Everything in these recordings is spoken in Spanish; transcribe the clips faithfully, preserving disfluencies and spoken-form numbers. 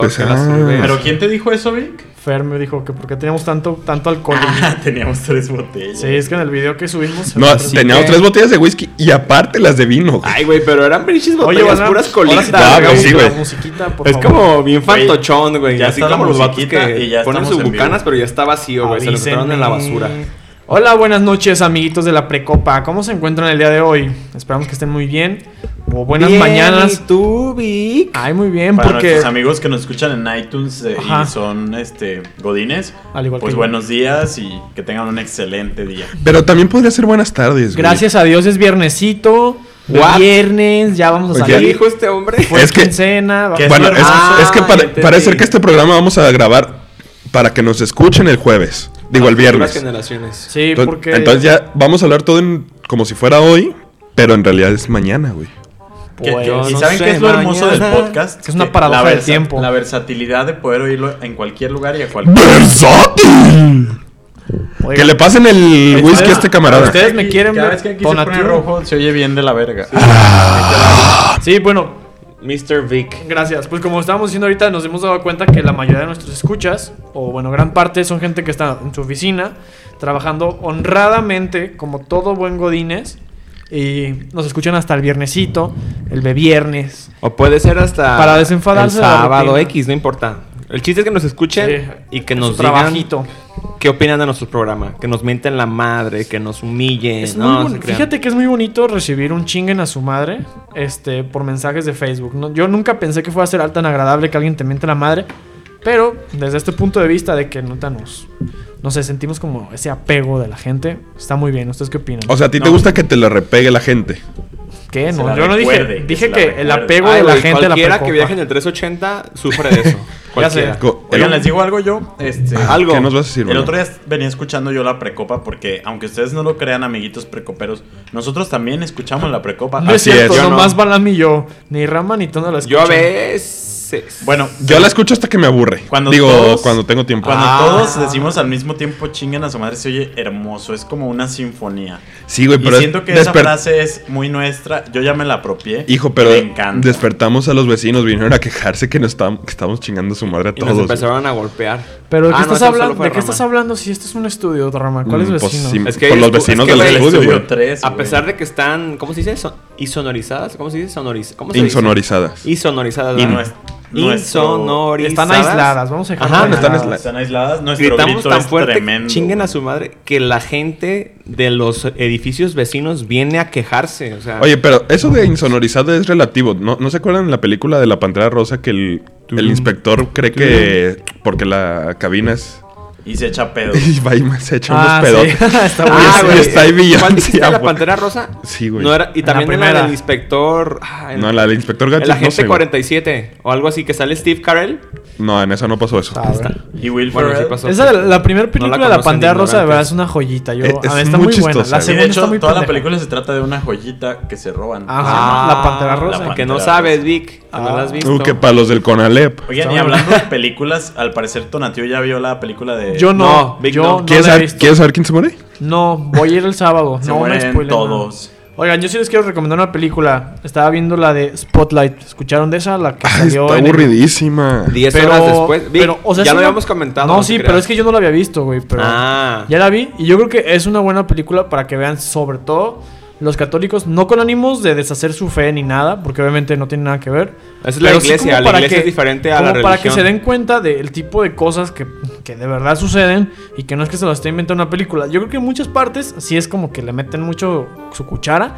empezar. ¿Pero quién te dijo eso, Vic? Fer me dijo que porque teníamos tanto, tanto alcohol. Ah, teníamos tres botellas. Sí, es que en el video que subimos... No, teníamos que... tres botellas de whisky y aparte las de vino. Ay, güey, pero eran pinches botellas. Oye, bueno, puras colitas. Ah, güey, sí, güey. Musiquita, por es favor. como bien fantochón, güey. Ya Así está como la los vatos musiquita y que ya ponen estamos sus en bucanas, vivo. pero ya está vacío, güey. Se lo echaron en la basura. Hola, buenas noches, amiguitos de la Precopa. ¿Cómo se encuentran el día de hoy? Esperamos que estén muy bien. O buenas bien, mañanas. ¿Y tú, Vic? Ay, muy bien, Para porque... nuestros amigos que nos escuchan en iTunes eh, Ajá. y son este godines, Al igual pues que yo. buenos días y que tengan un excelente día. Pero también podría ser buenas tardes, güey. Gracias a Dios es viernesito. What? Viernes, ya vamos a Oye, ¿Qué salir. dijo este hombre? Fue Es que- quincena. que Bueno, es, Ah, es que para- ya entendí. parece que este programa vamos a grabar para que nos escuchen el jueves. Digo, el Las viernes. generaciones. Sí, Entonces, porque... entonces ya vamos a hablar todo en- como si fuera hoy, pero en realidad es mañana, güey. Que- Pues, ¿Y no saben sé, qué es lo hermoso mañana. del podcast? Que es una paradoja la del tiempo. La versatilidad de poder oírlo en cualquier lugar y a cualquier... ¡Versátil! Oigan, Que le pasen el whisky a este camarada. Ustedes me Aquí- quieren Cada ver vez que aquí se pone Tonatiuh. rojo se oye bien de la verga. Sí, bueno, mister Vic. gracias. Pues como estábamos diciendo ahorita, nos hemos dado cuenta que la mayoría de nuestros escuchas, o bueno, gran parte, son gente que está en su oficina, trabajando honradamente, como todo buen godines, y nos escuchan hasta el viernesito, el de viernes. O puede ser hasta Para desenfadarse el de la sábado rutina. X, no importa. El chiste es que nos escuchen Sí, y que es nos su digan trabajito. qué opinan de nuestro programa. Que nos mienten la madre, que nos humillen. Es no, muy no boni- se crean. Fíjate que es muy bonito recibir un chinguen a su madre este, por mensajes de Facebook. ¿no? Yo nunca pensé que fuera a ser algo tan agradable que alguien te miente la madre. Pero desde este punto de vista de que nota nos, no sé, sentimos como ese apego de la gente, está muy bien. ¿Ustedes qué opinan? O sea, ¿a ti te No. gusta que te le repegue la gente? ¿Qué? se No, la yo no recuerde, dije. que Dije se la que el recuerde. apego Ay, de la güey, gente de la cualquiera Precopa. que viaje en el trescientos ochenta sufre de eso. Ya sé. Cualquiera. Co- Oigan, les digo algo yo. Este, Algo. ¿Qué nos vas a decir, El Bruno? otro día venía escuchando yo la Precopa porque, aunque ustedes no lo crean, amiguitos precoperos, nosotros también escuchamos la Precopa. No es Así cierto, es. Yo nomás no. Balam y yo. Ni Rama ni Tono la escuchan. Yo a veces. Bueno, Yo la escucho hasta que me aburre. Cuando Digo, todos- cuando tengo tiempo. cuando Ah. todos decimos al mismo tiempo chinguen a su madre, se oye hermoso. Es como una sinfonía. Sí, güey, Y pero... siento que desper- esa frase es muy nuestra. Yo ya me la apropié. Hijo, pero Me encanta. despertamos a los vecinos, vinieron a quejarse que nos estábamos, que estábamos chingando a su madre a Y nos todos. empezaron a golpear. Pero ¿de qué, Ah, no, estás, eso solo hablando, fue ¿de qué Rama. estás hablando si este es un estudio, Rama? ¿Cuáles Mm, pues vecinos? sí, Es que por hay los escu- vecinos es que, del güey, estudio, estudio güey. tres, A güey. pesar de que están, ¿cómo se dice? Son- insonorizadas. ¿Cómo se dice? Sonoriz ¿Cómo se dice? Insonorizadas. Insonorizadas. Y ¿verdad? nues- nuestro- Están Insonorizadas. aisladas, vamos a dejar Ajá, de están aisladas. aisladas. Están aisladas. Nuestro Gritamos grito tan es fuerte, tremendo. chinguen a su madre, que la gente de los edificios vecinos viene a quejarse. O sea, Oye, pero eso de insonorizado es relativo. ¿No, ¿no se acuerdan la película de la Pantera Rosa que el, el inspector cree que porque la cabina es... Y se echa pedo. Y va y se echa Ah, unos sí. pedotes. Está Ah, buenísimo. güey, está ahí Beyoncé, ¿cuál dijiste la agua. Pantera Rosa? Sí, güey. No era, y En también la en la primera. del inspector. ah, en- No, la del inspector Gadget el no agente sé, güey. cuarenta y siete o algo así, que sale Steve Carell. No, en esa no pasó eso. A ver. Y Will Bueno, sí Ferrell. pasó. Esa, la, la primera No película la de la conocen Pantera Rosa de verdad es ignorantes. una joyita. Yo, Es- a ver, es está muy muy buena. chistosa. La Sí, de segunda hecho, está muy toda la pendeja. película se trata de una joyita que se roban. Ajá, la Pantera Rosa. La Que no Pantera sabes, Rosa. Vic. que no la has visto. Uh, que para los del Conalep. Oigan, y hablando de películas, al parecer Tonatiuh ya vio la película de... Yo no, No, Vic yo no. no, ¿Quieres, la he saber, visto. ¿Quieres saber quién se muere? No, voy a ir el sábado. Se no me mueren spoilen todos. nada. Oigan, yo sí les quiero recomendar una película. Estaba viendo la de Spotlight. ¿Escucharon de esa? La que Ah, salió está en el- aburridísima. Diez Pero, horas después. Vic, pero, o sea, ya es lo una- habíamos comentado. No, te sí, creas. pero es que yo no la había visto, güey. Pero Ah. ya la vi. Y yo creo que es una buena película para que vean, sobre todo, los católicos, no con ánimos de deshacer su fe ni nada, porque obviamente no tiene nada que ver. Esa es la Pero sí iglesia. como La para iglesia que- es diferente a como la religión. para que se den cuenta del tipo de cosas que, que de verdad suceden y que no es que se lo esté inventando una película. Yo creo que en muchas partes sí es como que le meten mucho su cuchara,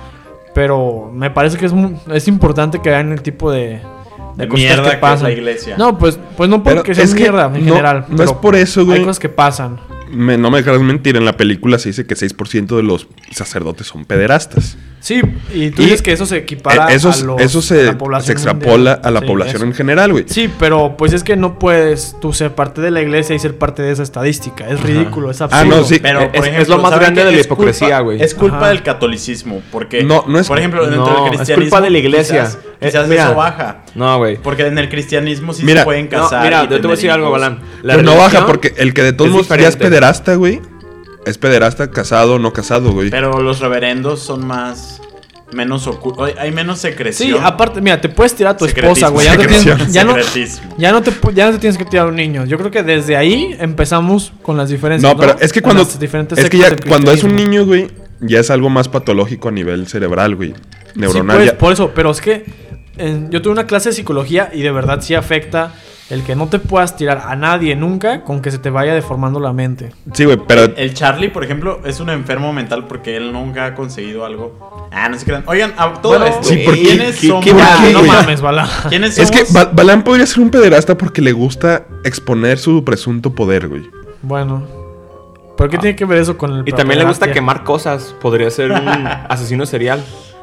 pero me parece que es, mu- es importante que vean el tipo de, de De cosas mierda que que es pasan. la iglesia. No, pues, pues no Pero porque sea es que mierda en no- general. no pero es por eso, güey. Hay cosas que pasan. Me- no me dejarás mentir, en la película se dice que seis por ciento de los sacerdotes son pederastas. Sí, y tú Y dices que eso se equipara Eh, eso, a es- los, eso a se, la población se extrapola mundial. a la Sí, población eso. en general, güey. Sí, pero pues es que no puedes tú ser parte de la iglesia y ser parte de esa estadística. Es ridículo, es absurdo. Ah, no, sí. Pero, Es- por es ejemplo, lo más ¿saben grande qué? de la Es culpa- hipocresía, güey. Es culpa Ajá. del catolicismo. Porque, No, no es- por ejemplo, dentro no, del es cristianismo. culpa de la iglesia. Quizás, Eh, quizás mira. eso baja. No, güey. Porque en el cristianismo sí Mira, se pueden No, casar. mira, y yo te voy a tener decir algo, hijos. Balán. La Pero no religión baja porque el que de todos es modos ya es diferente. pederasta, güey. Es pederasta casado o no casado, güey. Pero los reverendos son más. menos oculto, hay menos secreción. Sí, aparte, mira, te puedes tirar a tu Secretismo. esposa, güey. Ya, no te tienes- ya no, Secretismo. ya, no te, pu- ya no te tienes que tirar a un niño. Yo creo que desde ahí empezamos con las diferencias. No, pero es que Con cuando. las diferentes Es que sectas ya del cuando es un cristianismo. niño, güey, ya es algo más patológico a nivel cerebral, güey. Sí, Neuronal. pues, ya- por eso, pero es que en- yo tuve una clase de psicología y de verdad sí afecta el que no te puedas tirar a nadie nunca con que se te vaya deformando la mente. Sí, güey, pero. El Charlie, por ejemplo, es un enfermo mental porque él nunca ha conseguido algo. Ah, no se crean. Oigan, a todo Bueno, esto, sí, ¿por qué? ¿quiénes ¿Qué- somos? qué- por Ah, qué, no güey? mames, Bala. ¿Quiénes Es somos? que Ba- Balán podría ser un pederasta porque le gusta exponer su presunto poder, güey. Bueno. ¿Por qué tiene que ver eso con el Y también le gusta pederastia? quemar cosas. Podría ser un asesino serial.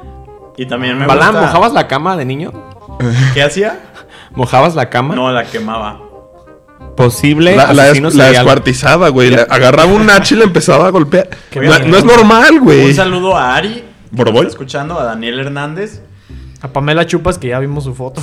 Y también me Balán, gusta... ¿mojabas la cama de niño? ¿Qué hacía? ¿Mojabas la cama? No, la quemaba. Posible La, la, asesino es- la serial. descuartizaba, güey. Le agarraba un hacha y le empezaba a golpear. Qué No, bien. no es normal, güey. Un saludo a Ari. ¿Boroboy? ¿Está escuchando? A Daniel Hernández. A Pamela Chupas, que ya vimos su foto.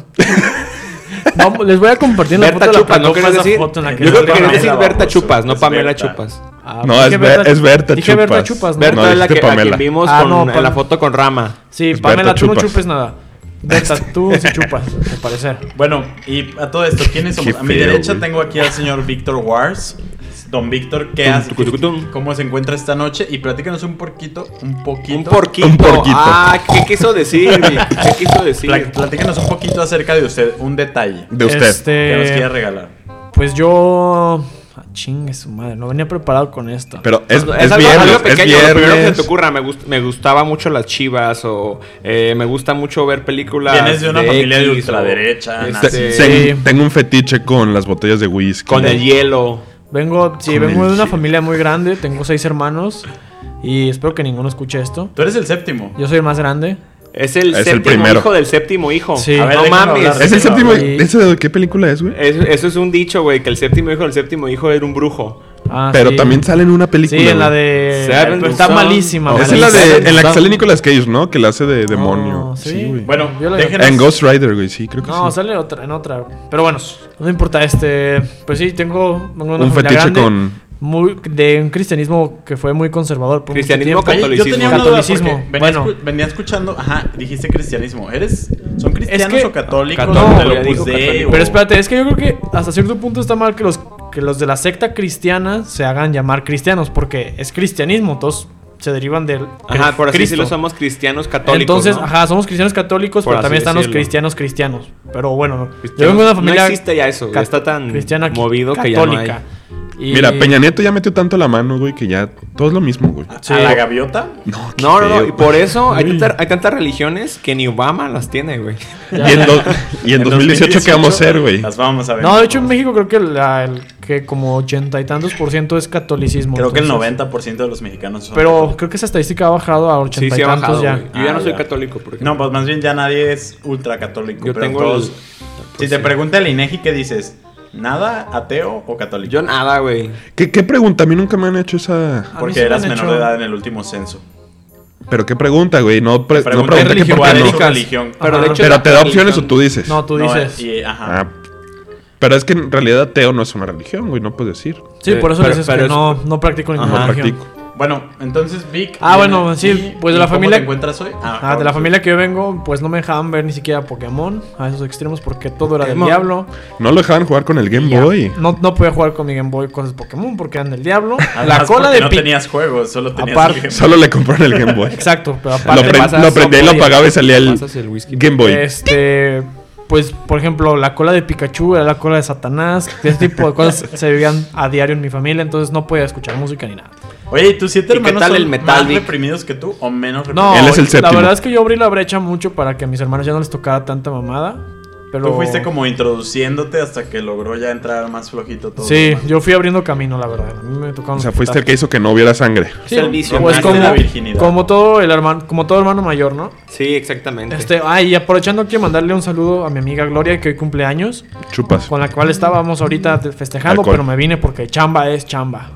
Vamos, les voy a compartir la Berta foto de la Chupas, ¿no Pacopa, querías esa decir? foto en la que Yo creo sale que querías Pamela. decir Berta baboso. Chupas, no Es Pamela Berta. Chupas. Ah, No, dije es Ber- es Berta Dije Berta Chupas. Chupas, ¿no? Berta No, es la dijiste que, a Pamela. quien vimos Ah, con- no, en Pam- la foto con Rama. Sí, Es Pamela, Berta tú no Chupas. chupes nada. Berta, tú sí chupas, al parecer. Bueno, y a todo esto, ¿quiénes somos? Qué A mi feo, derecha güey. tengo aquí al señor Víctor Wars. Don Víctor, ¿qué Tum, hace? tucu, tucu, tum. ¿Cómo se encuentra esta noche? Y platícanos un poquito, un poquito. Un porquito. Un porquito. Ah, ¿qué quiso decir? güey? ¿Qué quiso decir? Pla- Platícanos un poquito acerca de usted, un detalle De usted. Este, que nos quiera regalar. Pues yo... Ah, chingue su madre, no venía preparado con esto. Pero es, Es, es, algo, viernes, algo es pequeño, lo primero que se viernes. te ocurra. Me, gust- me gustaba mucho las Chivas o eh, me gusta mucho ver películas. Vienes de una familia de X, ultraderecha, o, nazi. este, Ten- Sí. Tengo un fetiche con las botellas de whisky. con el hielo. Vengo, sí, Con vengo el de una chile. familia muy grande, tengo seis hermanos y espero que ninguno escuche esto. Tú eres el séptimo. Yo soy el más grande. Es el Es el séptimo primero. hijo del séptimo hijo. Sí. A ver, no déjame mames. hablar. ¿Es el séptimo? Sí. ¿Ese de qué película es, güey? Es- eso es un dicho, güey, que el séptimo hijo del séptimo hijo era un brujo. Ah, Pero sí. también sale en una película. Sí, en la güey. de... Seven pero está Son. malísima. Esa es malísima. la de. Seven En la que Son. sale Nicolas Cage, ¿no? Que la hace de demonio. No, sí, sí. güey. Bueno, Yo la- déjenos. En Ghost Rider, güey, sí, creo que No, sí. sale otra, en otra. Pero bueno, no importa. Este, pues sí, tengo vengo de una Un familia fetiche grande, con. muy de un cristianismo que fue muy conservador por mucho Cristianismo tiempo. Oye, yo tenía una duda Catolicismo. porque venía, Bueno. escu- venía escuchando, ajá, dijiste cristianismo. ¿Eres, son cristianos Es que- o católicos? Católico, ¿Del ya dijo Opus Dei católico. o- Pero espérate, es que yo creo que hasta cierto punto está mal que los que los de la secta cristiana se hagan llamar cristianos porque es cristianismo, todos se derivan del Ajá, por así Cristo. decirlo, somos cristianos católicos. Entonces, ¿no? ajá, somos cristianos católicos, Por pero así también están los decirlo. cristianos cristianos. Pero bueno, Cristianos- yo vengo de una familia No existe ya eso, cat- está tan cristiana movido que ya no hay. Y- Mira, Peña Nieto ya metió tanto la mano, güey, que ya todo es lo mismo, güey. Sí. ¿A la gaviota? No, qué No, no, no, feo. y por eso hay, Uy. tanta- hay tantas religiones que ni Obama las tiene, güey. Y en, do- y en dos mil dieciocho, ¿qué vamos a hacer, güey? Las vamos a ver. No, de hecho en México creo que, la- el, que como ochenta y tantos por ciento es catolicismo. Creo que el entonces- noventa por ciento de los mexicanos son Pero católicos. creo que esa estadística ha bajado a ochenta Sí, sí y ha tantos bajado, ya. güey. Yo ya Ah, no soy ya. católico, por ejemplo. No, pues más bien ya nadie es ultra católico. Yo pero tengo todos... el- Si pues te sí. pregunta el INEGI, ¿qué dices? ¿Nada, ateo o católico? Yo nada, güey. ¿Qué, ¿Qué pregunta? A mí nunca me han hecho esa. A mí Porque sí me eras han menor hecho- de edad en el último censo. ¿Pero qué pregunta, güey? No, pre- no Pregunté pregunté que religión, por qué ¿cuál es no. tu religión. religión? Pero Ajá. de hecho. Pero la te da opciones o religión- tú dices. No, tú No, dices. y- ajá. Ah, pero es que en realidad ateo no es una religión, güey, no puedes decir. Sí, Eh, por eso pero- dices pero que es- no, no practico ninguna No religión. practico. Bueno, entonces Vic. Ah, viene- bueno, sí, y- pues de ¿y la cómo familia- te encuentras hoy? Ah, Ah, de la bueno, familia que yo vengo, pues no me dejaban ver ni siquiera Pokémon a esos extremos porque todo era del Pokémon. diablo. No lo dejaban jugar con el Game Ya, Boy. No, no podía jugar con mi Game Boy cosas Pokémon porque eran del diablo. Además, la cola porque de no Pi- tenías juegos, solo tenías Aparte- el Game Boy. Solo le compraron el Game Boy. Exacto, pero Lo, aparte pre- pasas- lo prendía y no lo podía. apagaba y salía el Pasas el whisky. Game Boy. Este, pues, por ejemplo, la cola de Pikachu era la cola de Satanás. Ese tipo de cosas se vivían a diario en mi familia, entonces no podía escuchar música ni nada. Oye, ¿y tus siete ¿Y qué hermanos tal son el metal, más Vic? reprimidos que tú o menos No, reprimidos? Él es el la séptimo. verdad es que yo abrí la brecha mucho para que a mis hermanos ya no les tocara tanta mamada. Pero... Tú fuiste como introduciéndote hasta que logró ya entrar más flojito todo. Sí, lo demás. yo fui abriendo camino, la verdad. A mí me tocaron O sea, los fuiste el que putazos. hizo que no hubiera sangre. Sí, Es el vicio, pues nace como, la virginidad. como todo el hermano, como todo hermano mayor, ¿no? Sí, exactamente. Este, ay, y aprovechando quiero mandarle un saludo a mi amiga Gloria que hoy cumple años, Chupas. con la cual estábamos ahorita festejando, Alcohol. pero me vine porque chamba es chamba.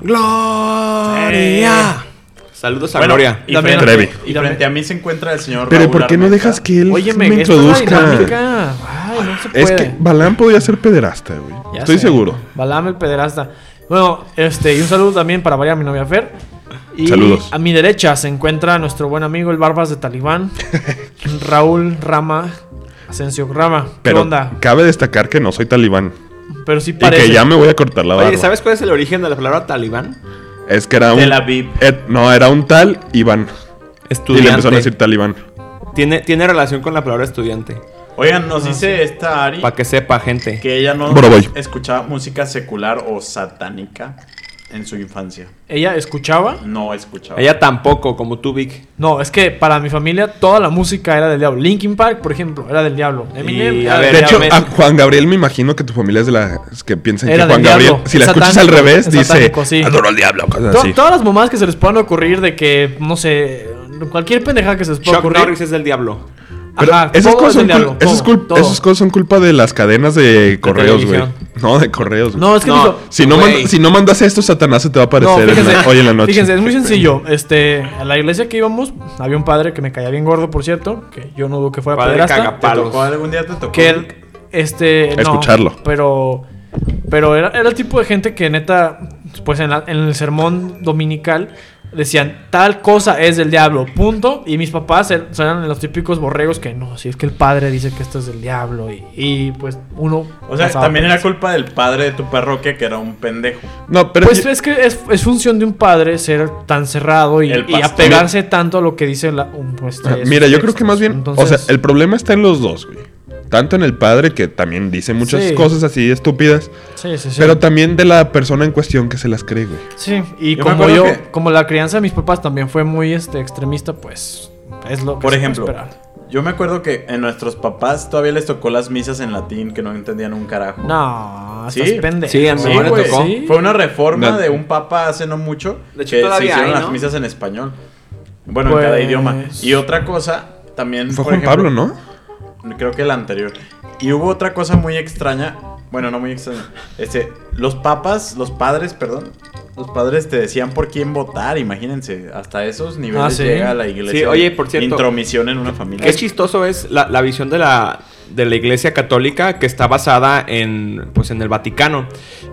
¡Gloria! Saludos a Bueno, Gloria. Y, También- frente, Trevi. y frente a mí se encuentra el señor Pero Raúl ¿por qué no Armenta. dejas que él Óyeme, me esta es la introduzca? dinámica. Ay, no se puede. Es que Balán podría ser pederasta, güey. Ya Estoy sé. seguro. Balame el pederasta. Bueno, este, y un saludo también para variar a mi novia Fer. Y Saludos. a mi derecha se encuentra nuestro buen amigo el Barbas de Talibán, Raúl Rama, Asensio Rama. ¿Qué Pero onda? cabe destacar que no soy talibán. Pero sí Y parece. que ya me voy a cortar la barba. Oye, ¿sabes cuál es el origen de la palabra talibán? Es que era un... Tel Aviv. eh, no, era un tal Iván. Y Estudiante. le empezaron a decir talibán. Tiene, tiene relación con la palabra estudiante. Oigan, nos Ah, dice sí. esta Ari Para que sepa, gente. que ella no Boroboy. escuchaba música secular o satánica en su infancia. ¿Ella escuchaba? No escuchaba. Ella tampoco, como tú, Vic. No, es que para mi familia toda la música era del diablo. Linkin Park, por ejemplo, era del diablo. Eminem Y, era a del ver, De diablo. hecho, me- a Juan Gabriel me imagino que tu familia es de las que piensan Era que Juan del Gabriel, diablo. si la Es escuchas satánico, al revés, es dice satánico, sí. adoro al diablo, cosas To- así. Todas las mamás que se les puedan ocurrir de que, no sé, cualquier pendejada que se les pueda Chuck ocurrir. Norris es del diablo. Pero Ajá, esas, todo cosas es son del cul- diablo, esas, todo, cul- todo. esas cosas son culpa de las cadenas de correos, güey. televisión. No, de correos. güey. No, es que No. digo, Si no, Güey. manda- si no mandas esto, Satanás se te va a no, aparecer en fíjense, la- hoy en la noche. fíjense, es muy sencillo. Este, a la iglesia que íbamos, había un padre que me caía bien gordo, por cierto, que yo no dudo que fuera Padre pederasta. cagapa. ¿Te palos. tocó algún día te tocó? Que él, este, no, Escucharlo. pero, pero era, era el tipo de gente que neta, pues en, la- en el sermón dominical decían tal cosa es del diablo, punto. Y mis papás er- eran los típicos borregos que no, si es que el padre dice que esto es del diablo y, y pues uno. O sea, pasaba también por era eso. culpa del padre de tu parroquia que era un pendejo. No, pero Pues es que es, es función de un padre ser tan cerrado y, El y pastor. apegarse tanto a lo que dice la, un, pues, Ah, esos mira, yo creo textos. que más bien, Entonces, o sea, el problema está en los dos, güey. Tanto en el padre, que también dice muchas Sí. cosas así estúpidas, sí, sí, sí. pero también de la persona en cuestión que se las cree, güey. Sí, y Yo me como acuerdo yo, que- como la crianza de mis papás también fue muy este extremista, pues es lo que Por se puede ejemplo, esperar. yo me acuerdo que en nuestros papás todavía les tocó las misas en latín que no entendían un carajo. No, Sí. estás pendejo. Sí, a mi Sí, mamá le güey. tocó. Sí. Fue una reforma No. de un papa hace no mucho De hecho, que se todavía hicieron hay, las ¿no? misas en español. Bueno, Pues- en cada idioma. Y otra cosa, también Fue por Juan ejemplo, Pablo, ¿no? Creo que la anterior. Y hubo otra cosa muy extraña. Bueno, no muy extraña. Este, los papas, los padres, perdón. Los padres te decían por quién votar, imagínense. Hasta esos niveles Ah, ¿sí? llega la iglesia. Sí, oye, por cierto, Intromisión en una familia. Qué chistoso es la, la visión de la, de la Iglesia Católica que está basada en, pues, en el Vaticano.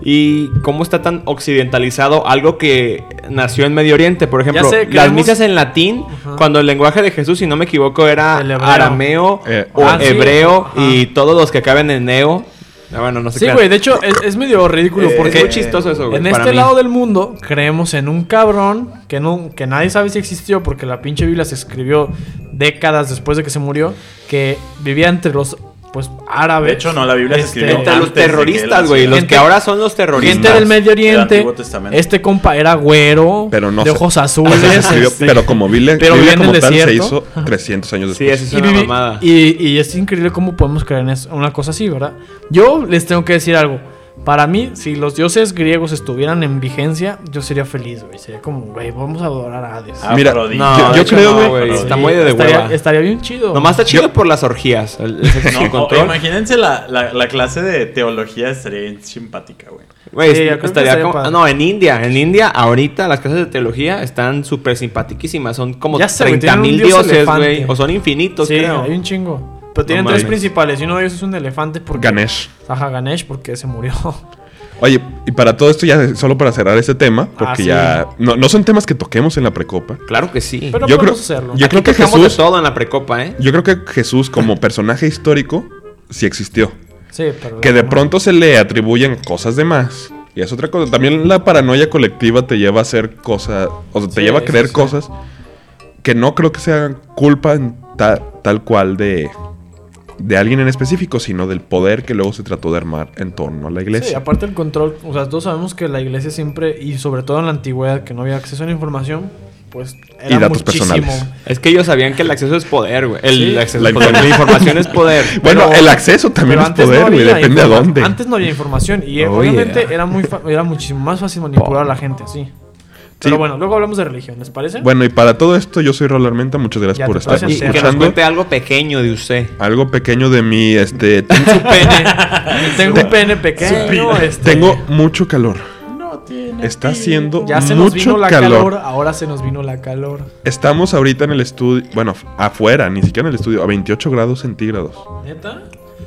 Y cómo está tan occidentalizado algo que nació en Medio Oriente. Por ejemplo, sé, las creemos- misas en latín, Ajá. cuando el lenguaje de Jesús, si no me equivoco, era El hebreo. arameo Eh, o ah, sí. hebreo Ajá. y todos los que acaben en neo. Ah, bueno, no sé Sí, qué. güey, de hecho es, es medio ridículo Eh, porque Es muy chistoso eso, güey. en para este mí. lado del mundo creemos en un cabrón que no que nadie sabe si existió porque la pinche Biblia se escribió décadas después de que se murió, que vivía entre los pues árabes. De hecho, no, la Biblia se Este, escribió Entre los antes de que él terroristas, güey. naciera. Los Gente- que ahora son los terroristas. gente del Medio Del Oriente. Antiguo Testamento. Este compa era güero, Pero no de se- ojos Se azules. escribió- este, pero como Biblia, pero Biblia vivía en como el tal se desierto. hizo trescientos años Sí, después. eso es y, una viví- mamada. y, y es increíble cómo podemos creer en eso, una cosa así, ¿verdad? Yo les tengo que decir algo. Para mí, si los dioses griegos estuvieran en vigencia, yo sería feliz, güey. Sería como, güey, vamos a adorar a Hades. Ah, Mira, Afrodita. No, Yo- de yo hecho creo, no, güey, Está Sí, muy de estaría, hueva. estaría bien chido. Nomás está chido por las orgías. El, el sexo No, sin o- control. imagínense la, la, la clase de teología, estaría bien simpática, güey. Güey, Sí, est- yo creo que estaría estaría como- padre. No, en India. En India, ahorita las clases de teología están súper simpaticísimas. Son como Ya sé, güey, treinta tienen un mil dios dioses, elefante. güey. O son infinitos, Sí, creo. hay un chingo. Pero tienen No tres mames. principales y uno de ellos es un elefante porque... Ganesh. Ajá, Ganesh porque se murió. Oye, y para todo esto, ya solo para cerrar este tema, porque Ah, sí. ya no, no son temas que toquemos en la precopa. Claro que sí. Pero Yo podemos creo- hacerlo. yo Aquí creo que tocamos Jesús- de todo en la precopa, ¿eh? Yo creo que Jesús, como personaje histórico, sí existió. Sí, pero... Que de pronto se le atribuyen cosas de más. Y es otra cosa. También la paranoia colectiva te lleva a hacer cosas, o sea, te Sí, lleva a creer sí, sí. cosas que no creo que sean culpa en ta- tal cual de, de alguien en específico, sino del poder que luego se trató de armar en torno a la Sí, iglesia. aparte el control, o sea, todos sabemos que la iglesia siempre, y sobre todo en la antigüedad, que no había acceso a la información, pues era Y datos muchísimo. personales. Es que ellos sabían que el acceso es poder, güey. El Sí. acceso La es poder. La información es poder. Bueno, Pero- el acceso también Pero es antes poder, no güey. había Depende a informa- dónde. Antes no había información y eh, Oh, obviamente yeah. era muy fa- era muchísimo más fácil manipular a la gente así. Pero bueno, luego hablamos de religión, ¿les parece? Bueno, y para todo esto, yo soy Raúl Armenta. Muchas gracias Ya por te estar pases. Y, y que nos escuchando. cuente algo pequeño de usted. Algo pequeño de mi, este... Su pene. Tengo un pene pequeño. Este, Tengo mucho calor. No tiene. Está haciendo ya se nos vino mucho la calor. calor. Ahora se nos vino la calor. Estamos ahorita en el estudio, bueno, afuera, ni siquiera en el estudio, a veintiocho grados centígrados. ¿Neta?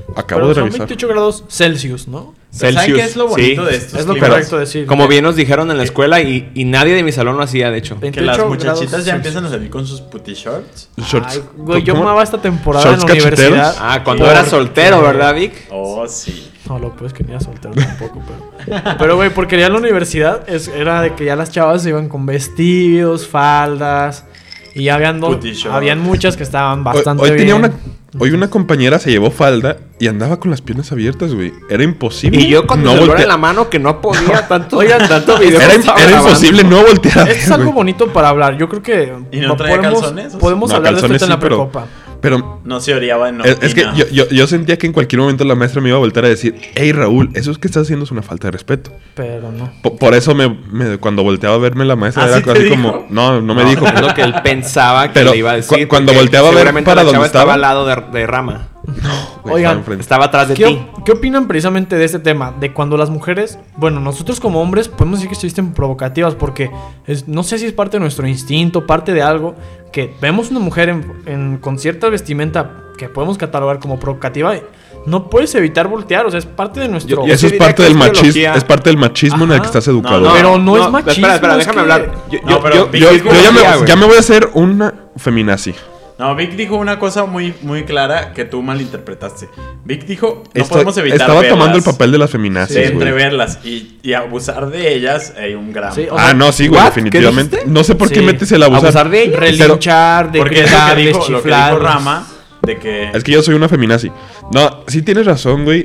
Acabo Pero de son revisar. veintiocho grados Celsius, ¿no? Pero ¿saben qué es lo bonito sí. de estos Es lo climas? correcto decir. Como bien nos dijeron en la escuela y, y nadie de mi salón lo hacía, de hecho. Que las veintiocho muchachitas grados ya Celsius. empiezan a salir con sus putty shorts. Shorts. Ay, güey, yo ¿Cómo? amaba esta temporada ¿Shorts en la cacheteros? universidad. Ah, cuando Porque- eras soltero, ¿verdad, Vic? Oh, sí. No, lo pues que ni era soltero tampoco, pero... Pero, güey, porque ya en la universidad es, era de que ya las chavas se iban con vestidos, faldas... Y ya habían, dos, Putty shorts. habían muchas que estaban Hoy, bastante hoy tenía bien. una... Hoy una compañera se llevó falda y andaba con las piernas abiertas, güey. Era imposible. Y yo con no mi celular voltea- en la mano que no podía tanto, Oigan, tanto video. Era, que estaba era grabando. imposible no voltear a ver, Esto es algo güey. bonito para hablar. Yo creo que ¿Y no po- traía podemos, calzones? podemos No, hablar de esto calzones en la sí, pero- precopa. Pero No se oreaba en es, es que Opina. yo, yo, yo sentía que en cualquier momento la maestra me iba a voltear a decir, hey Raúl, eso que estás haciendo es una falta de respeto. Pero no. Po- Por, eso me, me- cuando volteaba a verme la maestra ¿Ah, era sí te casi dijo? como... No, no me No, dijo. es lo que él pensaba que Pero le iba a decir. cu- cuando porque volteaba a ver seguramente para la donde chava estaba- al lado de, de Rama. Güey, Oigan, estaba enfrente. Estaba atrás de ¿Qué, ti. op- ¿Qué opinan precisamente de este tema? De cuando las mujeres, bueno, nosotros como hombres podemos decir que se visten provocativas porque es, no sé si es parte de nuestro instinto, parte de algo, que vemos una mujer en, en- con cierta vestimenta que podemos catalogar como provocativa, y no puedes evitar voltear, o sea, es parte de nuestro... Yo- Y yo eso sí es parte diría del que es machismo, biología. es parte del machismo en el Ajá. que estás educado. No, Pero no es machismo, Espera, espera, es déjame que- hablar. Yo, No, yo- pero yo- Vic Yo, es yo ya, biología, me, güey. ya me voy a hacer una feminazi. No, Vic dijo una cosa muy, muy clara que tú malinterpretaste. Vic dijo, no Estoy- podemos evitar estaba verlas, tomando el papel de las de feminazis, güey. entreverlas y, y abusar de ellas hay un gramo. Sí, o Ah, sea, no, sí, güey, ¿what? definitivamente. ¿Qué dijiste? No sé por qué Sí. metes el abusar. ¿Abusar de ella? Relinchar, de Porque es lo gritar, que de dijo, lo que dijo chiflar. Rama, de que... Es que yo soy una feminazi. No, sí tienes razón, güey.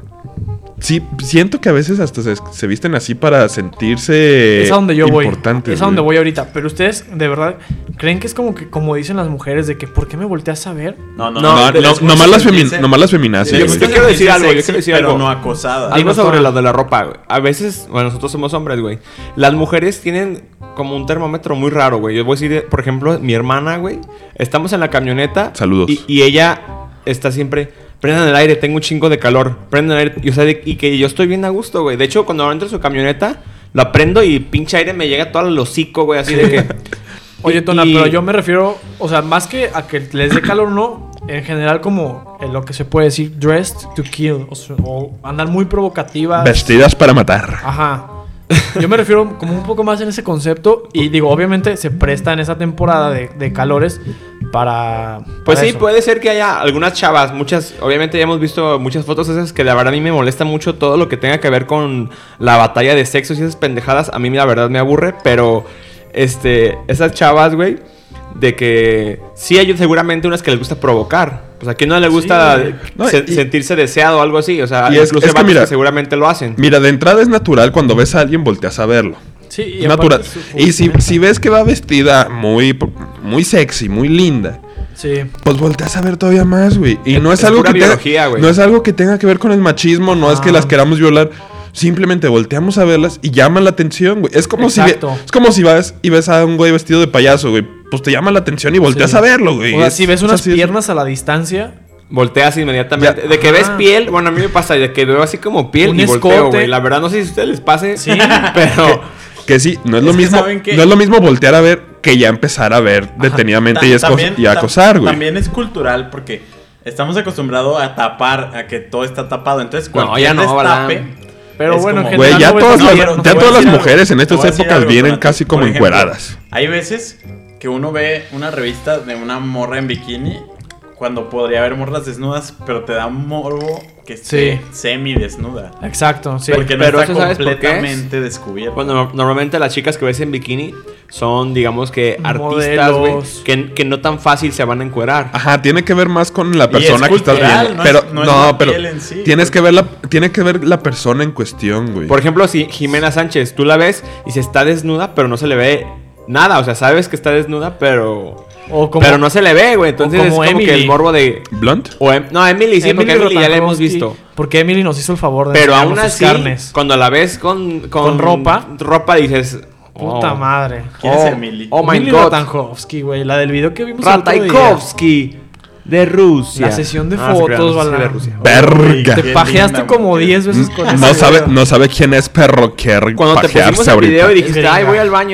Sí, siento que a veces hasta se, se visten así para sentirse Es a donde yo voy. importantes, Es a donde güey. voy ahorita. Pero ustedes, de verdad, ¿creen que es como que, como dicen las mujeres, de que ¿por qué me volteas a ver? No, no, No, no. no, nomás las, femin nomás las feminazis, Les Yo- güey. gusta yo quiero decir sentirse algo, yo sexy, quiero decir pero algo. no acosada. Algo Algo sobre sobre- lo de la ropa, güey. A veces, bueno, nosotros somos hombres, güey. Las mujeres tienen como un termómetro muy raro, güey. Yo voy a decir, por ejemplo, mi hermana, güey. Estamos en la camioneta. Saludos. Y, y ella está siempre, prendan el aire, tengo un chingo de calor. Prendan el aire. Y, o sea, de- y que yo estoy bien a gusto, güey. De hecho, cuando entro en su camioneta, lo prendo y pinche aire me llega todo al hocico, güey. Así de que... Oye, Y- Tona, y- pero yo me refiero, o sea, más que a que les dé calor o no, en general como en lo que se puede decir dressed to kill, o, sea, o andar muy provocativas. Vestidas para matar. Ajá. Yo me refiero como un poco más en ese concepto y digo, obviamente se presta en esa temporada de, de calores para... Pues para sí, eso. puede ser que haya algunas chavas, muchas, obviamente ya hemos visto muchas fotos esas que la verdad a mí me molesta mucho todo lo que tenga que ver con la batalla de sexos y esas pendejadas, a mí la verdad me aburre, pero este, esas chavas, güey, de que sí hay seguramente unas que les gusta provocar, pues a quien no le gusta Sí. No, se- y- sentirse deseado o algo así, o sea, Y es- incluso es que vatos mira- que seguramente lo hacen. Mira, de entrada es natural cuando ves a alguien volteas a verlo. Sí, y Es natural. aparte su- Y si, si ves que va vestida muy, muy sexy, muy linda, Sí. pues volteas a ver todavía más, güey. Y Es- no es, es algo pura que tenga, biología, güey. no es algo que tenga que ver con el machismo, no es que Ah. las queramos violar. Simplemente volteamos a verlas y llaman la atención, güey. Es como si ve- Exacto. es como si vas y ves a un güey vestido de payaso, güey. Pues te llama la atención y volteas Sí. a verlo, güey. O sea, Es- si ves es unas así, es- piernas a la distancia, Volteas inmediatamente. Ya. De que Ajá. ves piel, bueno, a mí me pasa de que veo así como piel Un y volteo, escote. güey. La verdad, no sé si a ustedes les pase, Sí. pero... Que sí, no es, Es lo que mismo. ¿saben qué? No es lo mismo voltear a ver que ya empezar a ver detenidamente y, Ta- escos- también- y ta- acosar, güey. También es cultural porque estamos acostumbrados a tapar, a que todo está tapado. Entonces, No, cualquier ya no, destape... Balán. pero Es bueno, en como- Güey, general ya no ves todas a las, piernas, ya te voy a todas las decir algo, mujeres en te estas voy a decir épocas algo, vienen Jonathan. casi como Por ejemplo, encueradas. Hay veces que uno ve una revista de una morra en bikini cuando podría haber morras desnudas, pero te da un morbo que esté Sí. semi desnuda. Exacto, sí. Porque no Pero está eso, ¿sabes por qué es? completamente descubierta. Bueno, no- normalmente las chicas que ves en bikini son, digamos que, artistas, güey, Modelos. que, que no tan fácil se van a encuerar. Ajá, tiene que ver más con la Y persona es que estás cultural, viendo. no es- Pero no no, es la pero piel en sí, tienes porque- que ver la tiene que ver la persona en cuestión, güey. Por ejemplo, si Jimena Sánchez, tú la ves y se está desnuda, pero no se le ve nada. O sea, sabes que está desnuda, pero... O como, pero no se le ve, güey. Entonces o es como como que Emily. el morbo de... Blunt. O em- no, Emily sí, porque Emily ya la hemos Ratajkowski, visto. Porque Emily nos hizo el favor de Pero enseñarnos aún sus así, carnes. cuando la ves con... Con, ¿Con ropa? Ropa dices... Puta oh, madre. ¿Quién oh, es Emily? Oh my Emily God. Ratajkowski, güey, la del video que vimos el otro día. Ratajkowski. De Rusia. La sesión de Ah, se crean, fotos, no sé si de Balán. Rusia. Verga. Te Qué pajeaste linda como mujer. diez veces con ese No sabe, video. no sabe quién es perro que Cuando te pusimos pajearse el video y ahorita. dijiste, Es gringa. ay, voy al baño.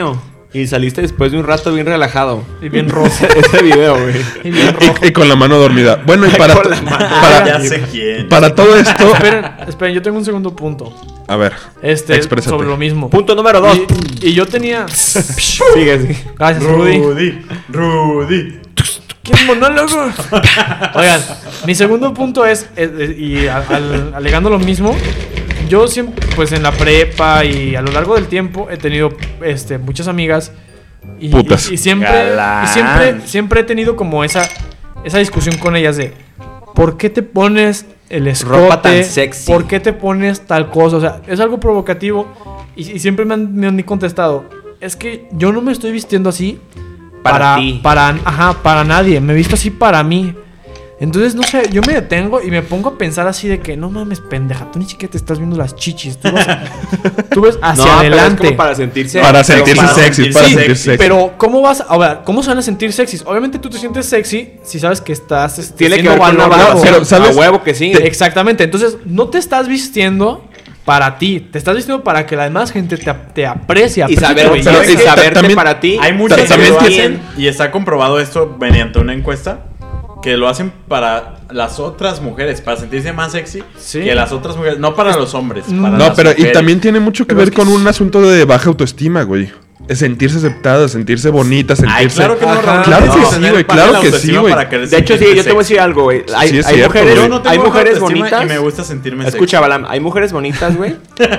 Y saliste después de un rato bien relajado. Y bien rojo. Ese video, güey. Y bien rojo. Y, y con la mano dormida. Bueno, y para, Con to- la mano. para, ya sé quién. para todo esto... Esperen, esperen, yo tengo un segundo punto. A ver, Este, exprésate. sobre lo mismo. Punto número dos. Y, y yo tenía. Sigue, sigue. Gracias, Rudy. Rudy, Rudy. ¡Qué monólogo! Oigan, mi segundo punto es, es- es- y a- al- alegando lo mismo, yo siempre, pues en la prepa y a lo largo del tiempo he tenido este, muchas amigas y, Putas. y- y siempre, Galán. y siempre, siempre he tenido como esa, esa discusión con ellas de ¿por qué te pones el escote? Ropa tan sexy. ¿Por qué te pones tal cosa? O sea, es algo provocativo y, y siempre me han, me han contestado, es que yo no me estoy vistiendo así Para para, ti. para, ajá, para nadie. Me he visto así para mí. Entonces, no sé, yo me detengo y me pongo a pensar así de que no mames, pendeja, tú ni siquiera te estás viendo las chichis. Tú, vas- tú ves hacia No, pero es adelante. como para sentirse... Para pero sentirse para- sexy, sentirse para Sí, sentirse sexy. pero ¿cómo vas a ver? ¿Cómo se van a sentir sexys? Obviamente tú te sientes sexy si sabes que estás este, Tiene que siendo ver con una valorado. valoración. Pero, ¿sabes? A huevo que sí. Exactamente. Entonces, no te estás vistiendo para ti. Te estás vistiendo para que la demás gente te, te aprecie. Y aprecie saber, tu pero- belleza. y es que saberte también- para ti. Hay muchos que también lo que- hacen, y está comprobado esto mediante una encuesta, que lo hacen para las otras mujeres, para sentirse más sexy Sí. que las otras mujeres, no para los hombres. Para No, las pero y mujeres. también tiene mucho que Pero ver es que con es- un asunto de baja autoestima, güey. Es sentirse aceptada, sentirse bonita, sentirse... Ay, claro que no, Ajá. Raúl, Claro no, que no, sí, tener güey, baja claro la que sí, autoestima güey. para querer De hecho, sí, sentirte yo te voy a sexy. decir algo, güey. Hay, Sí, es hay cierto, mujeres, güey. Yo no tengo hay baja mujeres autoestima bonitas. y me gusta sentirme sexy. Escucha, Balam, hay mujeres bonitas, güey,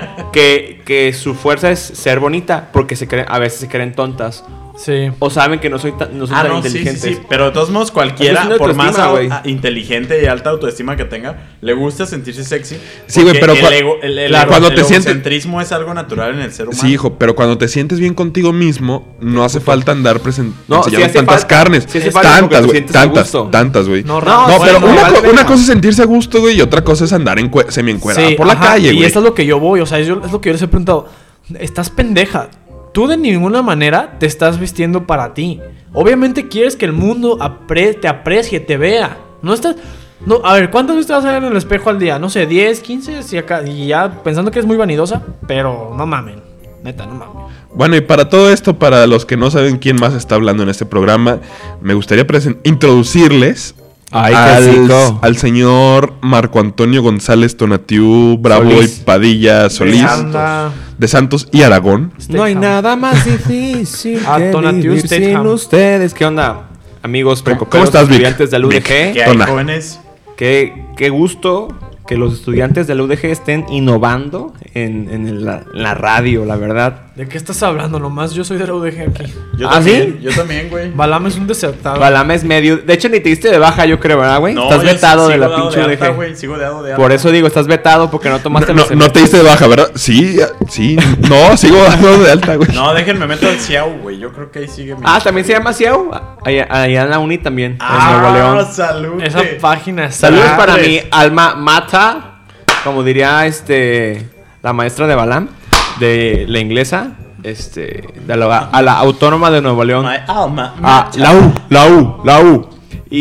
que, que su fuerza es ser bonita porque se creen, a veces se creen tontas. Sí. O saben que no soy tan, no son Ah, tan no, sí, sí, inteligentes. sí. Pero de todos modos, cualquiera, Es una por más autoestima, au- güey. a- inteligente y alta autoestima que tenga, le gusta sentirse sexy. Sí, güey, porque pero el, cua- ego, el, el claro, ego- cuando el te sientes- egocentrismo es algo natural en el ser humano. Sí, hijo, pero cuando te sientes bien contigo mismo, no hace falta andar presen- No, sí enseñando hace tantas falta. carnes. Sí hace falta porque tantas, te güey. sientes a Tantas, gusto. tantas, güey. No, No, no, pero bueno, una, vale co- verga. una cosa es sentirse a gusto, güey, y otra cosa es andar en semi encuerada Sí, por la ajá, calle, Y güey. esto es lo que yo voy, o sea, yo- es lo que yo les he preguntado. Estás pendeja. Tú de ninguna manera te estás vistiendo para ti. Obviamente quieres que el mundo apre- te aprecie, te vea. No estás... No, a ver, ¿cuántas veces te vas a ver en el espejo al día? No sé, diez, quince, si acá, y ya pensando que es muy vanidosa, pero no mamen. Neta, no mamen. Bueno, y para todo esto, para los que no saben quién más está hablando en este programa, me gustaría presen- introducirles Ay, qué al, rico. al señor Marco Antonio González Tonatiu, Bravo Solís. y Padilla Solís, Anda. de Santos y Aragón. No hay Statham. nada más difícil Ah, que Tonatiu vivir sin Statham. ustedes. ¿Qué onda, amigos ¿Cómo- precoperos, cómo estás, Vic? estudiantes del U D Vic. G? Que hay Tona. jóvenes. Qué, qué gusto que los estudiantes del U D G estén innovando en, en el- la, en la radio, la verdad. ¿De qué estás hablando? Nomás yo soy de la U D G aquí. Yo ¿Ah, también, sí? yo también, güey. Balam es un desertado. Balama es medio... De hecho, ni te diste de baja, yo creo, ¿verdad, güey? estás yo vetado sigo de la dado pinche U D alta, G. güey, sigo dado de alta. Por eso digo, estás vetado porque no tomaste No, los no te diste de baja, ¿verdad? Sí, sí. No, sigo dando de alta, güey. No, déjenme meto al Ciao, güey. Yo creo que ahí sigue mi... Ah, también se llama Ciao. Allá, allá en la uni también, en Ah, Nuevo León. salud. Esa página está... Saludos para Madres. mi alma mata, como diría este la maestra de Balam, de la inglesa, este, de la, a la autónoma de Nuevo León. My alma. Ah, la U, la U, la U.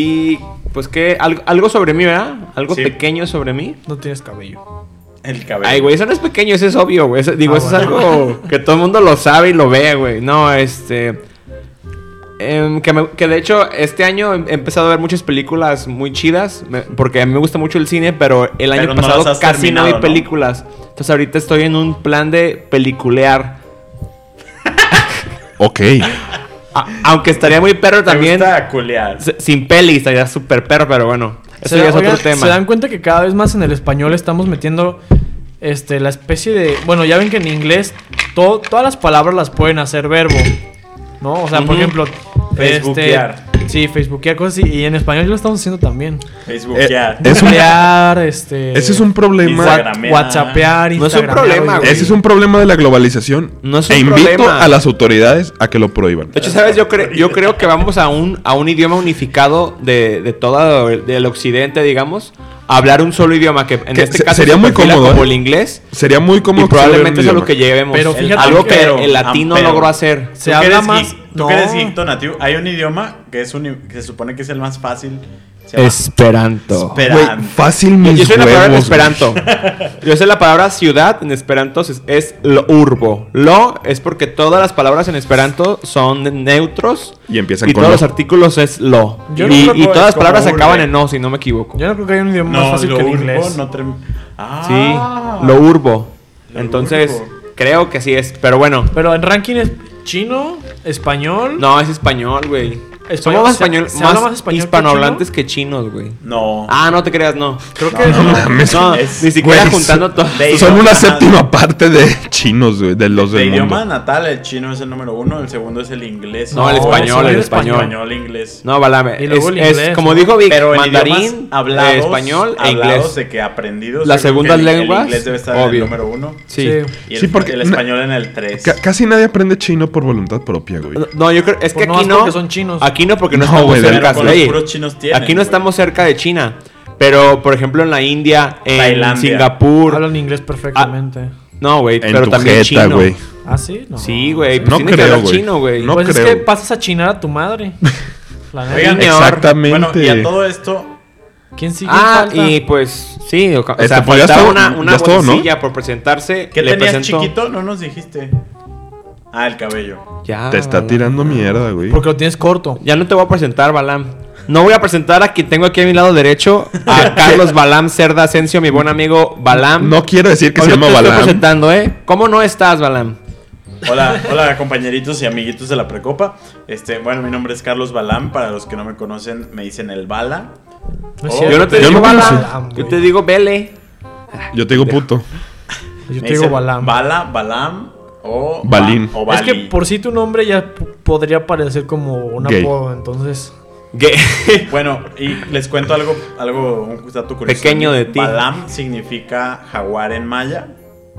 Y pues que algo, algo sobre mí, ¿verdad? Algo Sí. pequeño sobre mí. No tienes cabello. El cabello. Ay, güey, eso no es pequeño, eso es obvio, güey. Eso- digo, Ah, eso bueno. es algo que todo el mundo lo sabe y lo ve, güey. No, este... em, que, me- que de hecho este año he he empezado a ver muchas películas muy chidas, me- porque a mí me gusta mucho el cine, pero el año Pero no pasado las has casi no terminado, vi ¿no? películas. Entonces ahorita estoy en un plan de peliculear. Ok. A- aunque estaría muy perro Me también. gusta culear. s- Sin peli, estaría súper perro, pero bueno. Eso Se ya da- es oigan, otro tema. ¿Se dan cuenta que cada vez más en el español estamos metiendo este, la especie de... Bueno, ya ven que en inglés to- todas las palabras las pueden hacer verbo, ¿no? O sea, por Ujú. ejemplo... Facebookear. Este, sí, facebookear, cosas así. Y en español ya lo estamos haciendo también. Facebookear. Eh, Es un- Googlear, este... Ese es un problema. Instagram. Wha- Whatsappear, No es un Instagramear, problema, güey. Ese es un problema de la globalización. No es un e invito problema. a las autoridades a que lo prohíban. De hecho, ¿sabes? Yo, cre- yo creo que vamos a un, a un idioma unificado de, de todo el, del occidente, digamos. A hablar un solo idioma, que en Que este se- caso sería se muy perfila cómodo, como ¿eh? el inglés. Sería muy cómodo. Y que se probablemente hubiera es un lo que idioma. llevemos. Pero El- fíjate algo que ampero, el latino ampero. logró hacer. Se ¿Tú que habla eres más... geek- Tú no. que eres geek, Tonatiuh, hay un idioma que es un, que se supone que es el más fácil Se llama Esperanto. Güey, Esperanto. fácil Yo, mis yo sé la palabra en huevos, esperanto. Yo sé la palabra ciudad en esperanto es, es lo urbo. Lo es porque todas las palabras en esperanto son neutros Y empiezan y con todos lo. los artículos es lo. Yo y no y creo que todas es las palabras como acaban urbe. en no, si no me equivoco. Yo no creo que haya un idioma más No, fácil lo que el urbo, inglés. no trem- Ah. Sí, lo urbo. Lo Entonces, urbo. creo que sí es. Pero bueno, Pero en ranking es chino, español. no, es español, güey. Español, Somos más, ¿se- español, se habla más más español que hispanohablantes que, chinos, güey. No. Ah, no te creas, no. Creo No, que no, mames. No, Es- ni siquiera güey, juntando todo. de- Son una Ajá. séptima parte de chinos, güey, de los De del idioma mundo. natal, el chino es el número uno, el segundo es el inglés. No, el No, español, es el el español. Español, inglés. No, Balame. Y Es, luego el es inglés, como ¿no? dijo Vic, Pero en mandarín, idiomas hablados, eh, español e hablados inglés. de que aprendidos. Las yo creo que segundas el- lenguas, El inglés debe estar en obvio. el número uno. Sí. Sí. Y el, Sí, porque el na- español en el tres. Ca- casi nadie aprende chino por voluntad propia, güey. No, yo creo, es que Pues no, aquí es no. porque son chinos. Aquí no, porque no, No, estamos güey, de- Pero cerca. con los Oye, puros chinos tienen, aquí no güey. estamos cerca de China. Pero, por ejemplo, en la India, en Tailandia. Singapur. hablan inglés perfectamente. No, güey, En pero tu también jeta, chino. güey. ¿Ah, sí? No. Sí, güey. Pues No tienes que creo, hablar güey. chino, güey. No pues creo. es que pasas a chinar a tu madre. La neta. Oigan, Señor. Exactamente. Bueno, y a todo esto, ¿Quién sigue? Ah, falta? y pues sí, o, o Este, sea, pues ya faltaba está- una, una ya es todo, ¿no? vocecilla por presentarse. ¿qué le tenías presento- chiquito? No nos dijiste. Ah, el cabello. Ya, Te está Balam. tirando mierda, güey. Porque lo tienes corto. Ya no te voy a presentar, Balam. No voy a presentar a quien tengo aquí a mi lado derecho, a Carlos Balam Cerda Asensio, mi buen amigo Balam. No quiero decir que Hoy se no llama te estoy Balam. presentando, ¿eh? ¿Cómo no estás, Balam? Hola, hola compañeritos y amiguitos de la Precopa. Este, bueno, mi nombre es Carlos Balam. Para los que no me conocen, me dicen el Bala. No es Oh, cierto. Yo no te Yo digo no conocí. Balam, yo te digo Bele. Yo te digo puto. Yo Me te digo dicen Balam. Bala, Balam o Balín. Ba- o Es que Balí. por sí tu nombre ya p- podría parecer como un Gay. apodo, entonces. Gay. Bueno, y les cuento algo, algo un dato curioso. Pequeño de ti. Balam significa jaguar en maya.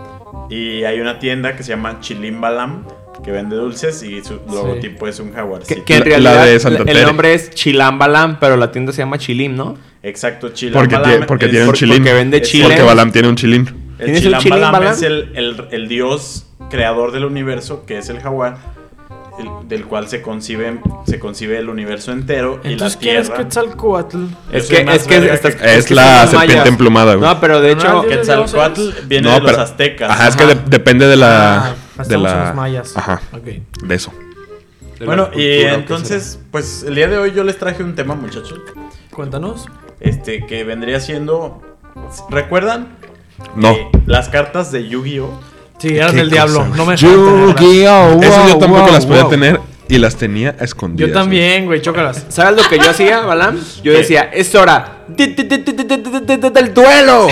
Y hay una tienda que se llama Chilim Balam que vende dulces y su logotipo es un jaguarcito. Que, que en La- realidad la de Santa el Tere. nombre es Chilam Balam, pero la tienda se llama Chilim, ¿no? Exacto, Chilim Porque Balam. tie- porque es- tiene un porque- chilín. porque vende Es- chile. Porque Balam tiene un chilín. El ¿Tienes un Chilam Chilim Balam Balam? es el, el, el dios creador del universo, que es el jaguar, el- del cual se concibe, se concibe el universo entero y la Entonces, ¿quién es tierra. Quetzalcóatl? Es soy que, más es que verga estás- que- Es que la son los serpiente mayas. emplumada, güey. No, pero de Pero no hecho, es de- Quetzalcoatl viene No, de los pero- aztecas. Ajá, es que Ajá. de- depende de la. Ah, de estamos la. en los mayas. Ajá. Ok. De eso. de la Bueno, cultura, y ¿o qué entonces, pues el día de hoy yo les traje un tema, muchachos. Cuéntanos. Este, que vendría siendo. ¿Recuerdan? No. Eh, las cartas de Yu-Gi-Oh! Sí, eran ¿Qué del diablo. cosa, No me güey? dejaron tenerlas. Yu-Gi-Oh! Esas yo wow, tampoco wow, las podía wow. tener y las tenía a escondidas. Yo también, güey, chócalas. ¿Sabes lo que yo hacía, Balam? Yo ¿Qué? decía, es hora de- de- de- de- de- de- de- de- del duelo.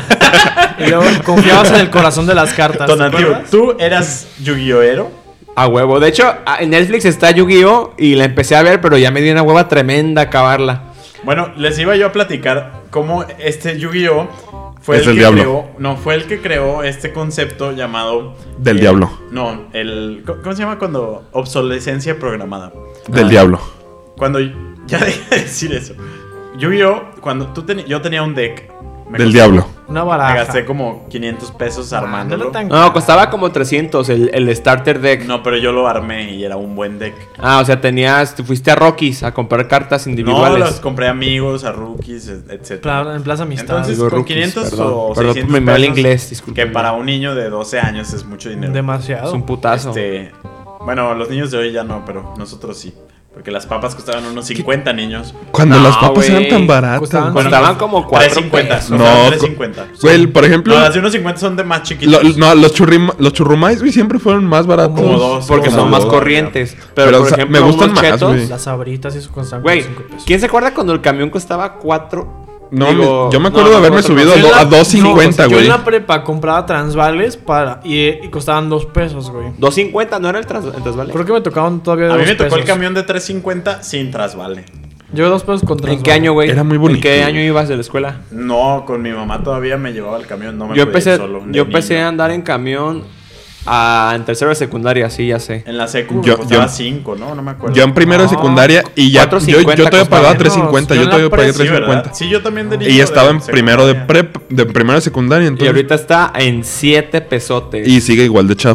Y luego confiabas en el corazón de las cartas. ¿te Donativo, acuerdas? ¿tú eras Yu-Gi-Oh-ero? A huevo. De hecho, a- en Netflix está Yu-Gi-Oh! Y la empecé a ver, pero ya me dio una hueva tremenda acabarla. Bueno, les iba yo a platicar cómo este Yu-Gi-Oh! Fue Es el del que diablo. creó. No, fue el que creó este concepto llamado. Del eh, diablo. No, el. ¿Cómo cómo se llama cuando? Obsolescencia programada. Del Ah, diablo. Cuando. Ya deja de decir eso. Yu-Gi-Oh! Cuando tú teni- yo tenía un deck. me Del costó- diablo. Una Me baraja. gasté como quinientos pesos Ah, no armándolo. era tan No, caro. costaba como trescientos el, el starter deck. No, pero yo lo armé y era un buen deck. Ah, o sea, tenías, te fuiste a Rockies a comprar cartas No, individuales. los compré a amigos, a rookies, etcétera. Pla- En Plaza Amistad. Entonces, Digo, con rookies, quinientos perdón. o Perdón, seiscientos me mal pesos, inglés, disculpe. que para un niño de doce años es mucho dinero. Demasiado. Es un putazo. Este, bueno, los niños de hoy ya no, pero nosotros sí. Porque las papas costaban unos cincuenta niños. Cuando No, las papas güey. eran tan baratas. Costaban- güey. Costaban como cuatro tres cincuenta. pesos. No, No, tres co- cincuenta. Güey, por ejemplo. No, las de unos cincuenta son de más chiquitos. lo- no, los, churrim- los churrumais, güey, siempre fueron más baratos. Como dos. Porque como son más dos. corrientes. Pero, Pero, por o sea, ejemplo, me gustan unos más, chetos. güey. Las sabritas y eso costaban Güey, cinco pesos. ¿quién se acuerda cuando el camión costaba cuatro? No, Digo, me- yo me acuerdo no, de haberme cuatro subido pesos. a, do- a Yo en la- dos cincuenta, no, Yo güey. en la prepa compraba transvales para, y, y costaban dos pesos, güey. dos cincuenta, ¿no era el, trans, el trasvale? Creo que me tocaban todavía de A mí dos me tocó el pesos. camión de tres cincuenta sin trasvale. Yo dos pesos con ¿En transvale. qué año, güey? Era muy ¿En bonito, qué güey. año ibas de la escuela? No, con mi mamá todavía me llevaba el camión. No me Yo podía ir empecé, solo, de yo empecé niño. a andar en camión a, en tercero de secundaria, sí, ya sé. En la secu Yo- costaba yo- cinco, ¿no? No me acuerdo. Yo en primero de No, secundaria y ya. cuatro Yo, yo cincuenta todavía pagaba costaba. tres cincuenta. No, Yo yo en todavía la pagué pre- Sí, tres ¿verdad? cincuenta. Sí, yo también de niño. Y estaba de en primero de secundaria. prep, de primero de secundaria, Y entonces. ahorita está en siete pesotes. Y sigue igual de chafa.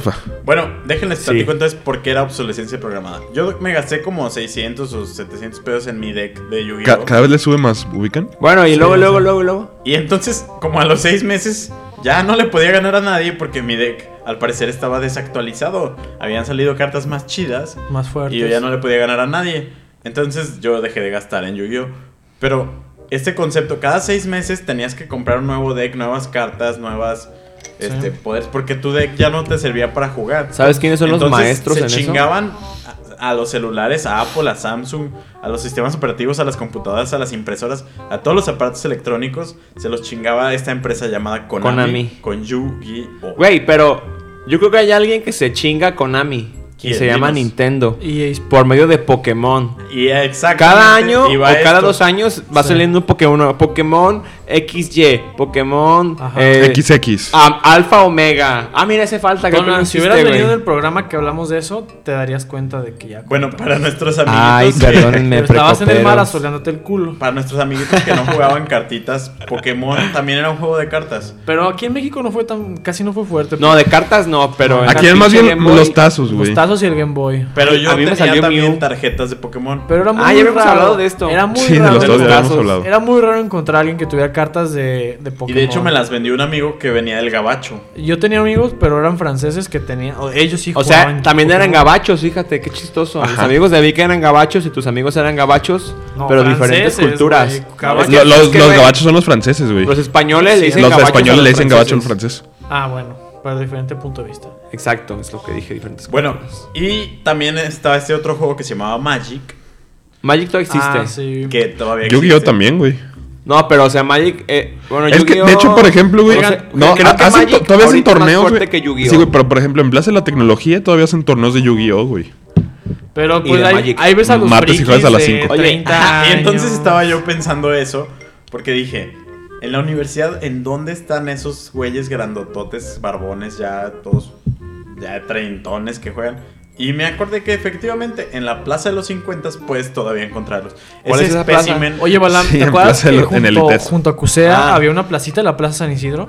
Bueno, déjenles Sí. platico entonces por qué era obsolescencia programada. Yo me gasté como seiscientos o setecientos pesos en mi deck de Yu-Gi-Oh! Ca- cada vez le sube más, ¿ubican? Bueno, y Sí, luego, sí. luego, luego, luego. Y entonces, como a los seis meses, ya no le podía ganar a nadie porque mi deck, al parecer, estaba desactualizado. Habían salido cartas más chidas Más fuerte. y yo ya no le podía ganar a nadie. Entonces yo dejé de gastar en Yu-Gi-Oh! Pero este concepto, cada seis meses tenías que comprar un nuevo deck, nuevas cartas, nuevas este, Sí. poderes, porque tu deck ya no te servía para jugar. ¿Sabes quiénes son los Entonces, maestros se en eso? chingaban a, a los celulares, a Apple, a Samsung, a los sistemas operativos, a las computadoras, a las impresoras, a todos los aparatos electrónicos. Se los chingaba esta empresa llamada Konami, Konami. con Yu-Gi-Oh! Güey, pero yo creo que hay alguien que se chinga a Konami. Y ¿Quién? se llama Dinos. Nintendo. E A Sports. Por medio de Pokémon. Y exactamente Cada año o iba cada esto. dos años va Sí. saliendo un Pokémon. nuevo. Pokémon X Y. Pokémon Ajá. eh, Equis equis. am- Alfa Omega. Ah, mira, ese falta. creo que Conan, no si existe, hubieras güey. venido del programa que hablamos de eso, te darías cuenta de que ya. Bueno, para nuestros amiguitos Ay, que- perdónenme, Pero estabas en el mar precoperos. asoleándote el culo. para nuestros amiguitos que no jugaban cartitas, Pokémon también era un juego de cartas. Pero aquí en México no fue tan. Casi no fue fuerte. No, de cartas no, pero... en Aquí la es más pinche bien Game Boy- los tazos, Los güey. tazos y el Game Boy. Pero yo A mí me tenía salió también Mew. tarjetas de Pokémon. Pero era muy Ah, ya habíamos raro. hablado de esto. Era muy Sí, de raro. los de dos los ya habíamos tazos. hablado. Era muy raro encontrar a alguien que tuviera cartas de, de Y Pokémon. de hecho me las vendió un amigo que venía del Gabacho. Yo tenía amigos, pero eran franceses que tenían. o Ellos sí O jugaban sea, también eran Pokémon. gabachos, fíjate, qué chistoso. Mis Ajá. amigos de Vic eran gabachos y tus amigos eran gabachos, No, pero diferentes franceses, culturas. güey, No, gabachos. es que- Lo- los es que, los güey, gabachos son los franceses, güey. Los españoles le dicen Los gabachos a españoles le los dicen gabacho en franceses. francés. Ah, bueno, pero diferente punto de vista. Exacto, es lo que dije, diferentes Bueno, culturas. y también estaba este otro juego que se llamaba Magic, Magic todavía existe. Ah, sí. que todavía Yu-Gi-Oh existe. también, güey. No, pero o sea, Magic... Eh, bueno, Es que, Yu-Gi-Oh! de hecho, por ejemplo, güey. no sé, No, creo que hacen Magic to- todavía hacen ahorita es más torneos, fuerte güey. que Yu-Gi-Oh! Sí, güey, pero por ejemplo, en Plaza de la Tecnología todavía hacen torneos de Yu-Gi-Oh, güey. Pero Y pues de ahí, Magic. ahí ves a los Martes y frikis jueves a las de cinco. Oye, treinta Ajá, y entonces años. estaba yo pensando eso, porque dije, en la universidad, ¿en dónde están esos güeyes grandototes, barbones, ya todos, ya treintones que juegan? Y me acordé que efectivamente en la Plaza de los cincuenta puedes todavía encontrarlos. ¿Cuál Ese es esa plaza? espécimen- Oye, Balam, Sí, ¿te en acuerdas Plaza de que lo- en el junto, ITES. junto a Cusea Ah. había una placita, la Plaza San Isidro?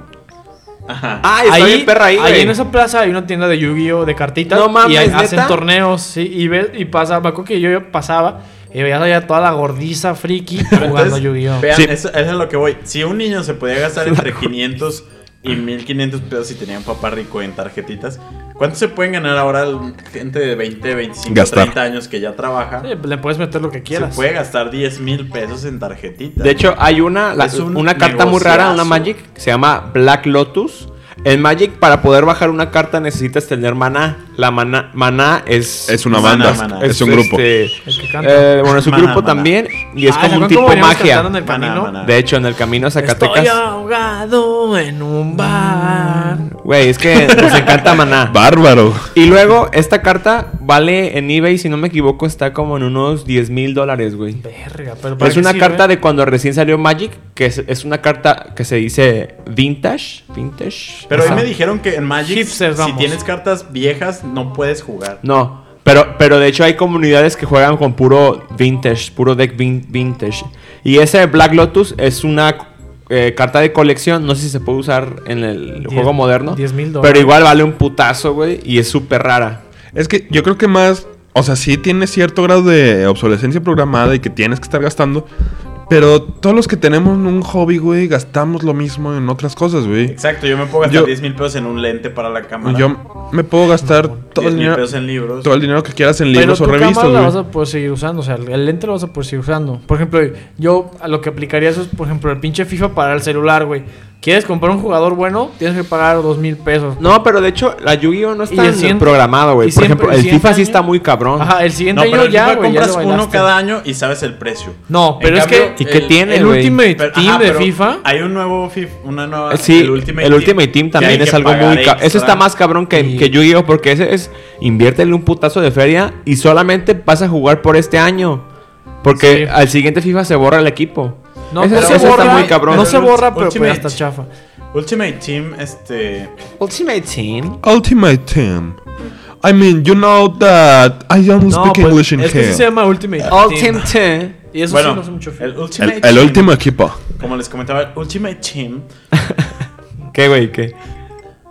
Ajá. Ah, está bien perra ahí, güey. en esa plaza hay una tienda de Yu-Gi-Oh! De cartitas. No mames, y hay- ¿neta? hacen torneos, sí. Y, ve, y pasa, me acuerdo que yo pasaba y veías allá toda la gordiza friki Pero jugando entonces, Yu-Gi-Oh! Vean, Sí. eso, eso es a lo que voy. Si un niño se podía gastar entre quinientos y mil quinientos pesos si tenía un papá rico en tarjetitas, ¿cuánto se pueden ganar ahora el- gente de veinte, veinticinco, Gastar. treinta años que ya trabaja? Sí, le puedes meter lo que Se quieras. puede gastar diez mil pesos en tarjetitas. De hecho, hay una, la- Es un una carta muy rara, una negociazo. Magic, que se llama Black Lotus. En Magic, para poder bajar una carta necesitas tener maná. La maná, maná es... Es una Maná, banda, maná. es un grupo. este, El que canta. eh, bueno, es un Maná, grupo maná. también. Y es Ah, como ¿se un acuerdan tipo cómo veníamos magia. cantando en el Maná, camino? maná. De hecho, en el camino a Estoy Zacatecas... ahogado en un bar. Güey, es que nos encanta maná. Bárbaro. Y luego, esta carta vale en eBay, si no me equivoco, está como en unos diez mil dólares, güey. Verga, pero ¿para Es qué una sirve? carta de cuando recién salió Magic, que es, es una carta que se dice vintage. Vintage. Pero hoy Ajá. me dijeron que en Magic, Hipsters, si vamos. tienes cartas viejas, no puedes jugar. No, pero, pero de hecho hay comunidades que juegan con puro vintage, puro deck vin- vintage. Y ese Black Lotus es una eh, carta de colección, no sé si se puede usar en el Diez- juego moderno. diez mil dólares. Pero igual vale un putazo, güey, y es súper rara. Es que yo creo que más, o sea, sí tiene cierto grado de obsolescencia programada y que tienes que estar gastando. Pero todos los que tenemos un hobby, güey, gastamos lo mismo en otras cosas, güey. Exacto, yo me puedo gastar Yo- diez mil pesos en un lente para la cámara. Yo me puedo gastar todo diez el mil dinero, pesos en libros. todo el dinero que quieras en Pero libros tu o revistas, cámara la güey. vas a poder seguir usando. O sea, el lente lo vas a poder seguir usando. Por ejemplo, yo a lo que aplicaría eso es, por ejemplo, el pinche FIFA para el celular, güey. ¿Quieres comprar un jugador bueno? Tienes que pagar dos mil pesos. No, pero de hecho la Yu-Gi-Oh no Y está el siguiente- programado, güey. y Por siempre- ejemplo, el el siguiente FIFA sí año- está muy cabrón. Ajá, el siguiente No, año pero el ya, FIFA güey. ya compras lo uno bailaste. cada año y sabes el precio. No, En pero es cambio, que ¿Y qué el- tiene, el güey? Ultimate Pero- Team ajá, de pero FIFA. Hay un nuevo FIFA, una nueva. Eh, Sí, el Ultimate, Ultimate, Team que también hay es que algo muy pagar caro. Eso extra. está más cabrón que, Y- que Yu-Gi-Oh! Porque ese es inviértele un putazo de feria y solamente vas a jugar por este año. Porque Sí. al siguiente FIFA se borra el equipo. No, Ese- no ese se está borra, muy cabrón. no se borra, pero Ultimate. pues ya está chafa. Ultimate Team, este. Ultimate Team. Ultimate Team. I mean, you know that I don't No, speak pues, English in es que here. sí se llama Ultimate Ultimate Team. Team. Y eso Bueno, sí no hace mucho el FIFA. Ultimate El, el Team, último equipo. Como les comentaba, el Ultimate Team ¿Qué, güey? ¿Qué?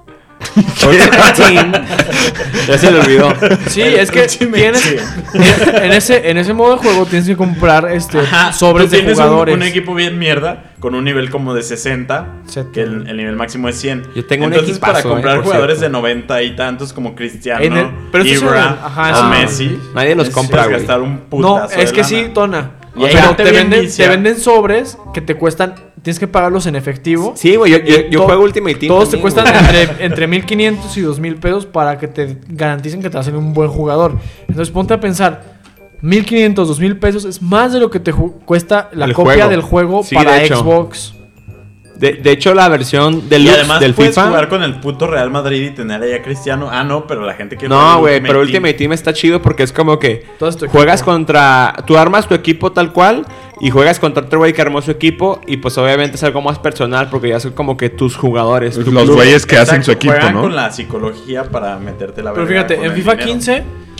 Ultimate Team. Ya se le olvidó. Sí, es que Ultimate tienes en ese en ese modo de juego tienes que comprar este Ajá, sobres tú de tienes un- jugadores. Un, equipo bien mierda con un nivel como de sesenta, setenta. que el, el nivel máximo es cien. Yo tengo un Entonces, equipazo, para eh, comprar por jugadores cierto. de noventa y tantos como Cristiano, En el- pero esto es Ibra, en el- ajá, o sí. Messi, Nadie los necesitas compra, güey. gastar un No, putazo es de que lana. sí, Tona. Y ahí Pero ya te te ven venden, viciar. te venden sobres que te cuestan, tienes que pagarlos en efectivo. Sí, güey, yo, yo, yo To- juego Ultimate Team. Todos te también, cuestan güey. entre, entre mil quinientos y dos mil pesos para que te garanticen que te hacen un buen jugador. Entonces ponte a pensar, mil quinientos, dos mil pesos es más de lo que te ju- cuesta la El copia juego. del juego Sí, para de hecho. Xbox. De, de hecho, la versión Y deluxe además del puedes FIFA. jugar con el puto Real Madrid y tener ahí a Cristiano. Ah, no, pero la gente quiere No, jugar güey, Ultimate pero Team. Ultimate Team está chido porque es como que Todo es tu juegas equipo. contra. Tú armas tu equipo tal cual y juegas contra otro güey que armó su equipo. Y pues obviamente es algo más personal porque ya son como que tus jugadores. tu Los club. güeyes que hacen Exacto, su equipo, juegan ¿no? con la psicología para meterte la Pero verga fíjate, con en el FIFA dinero. quince,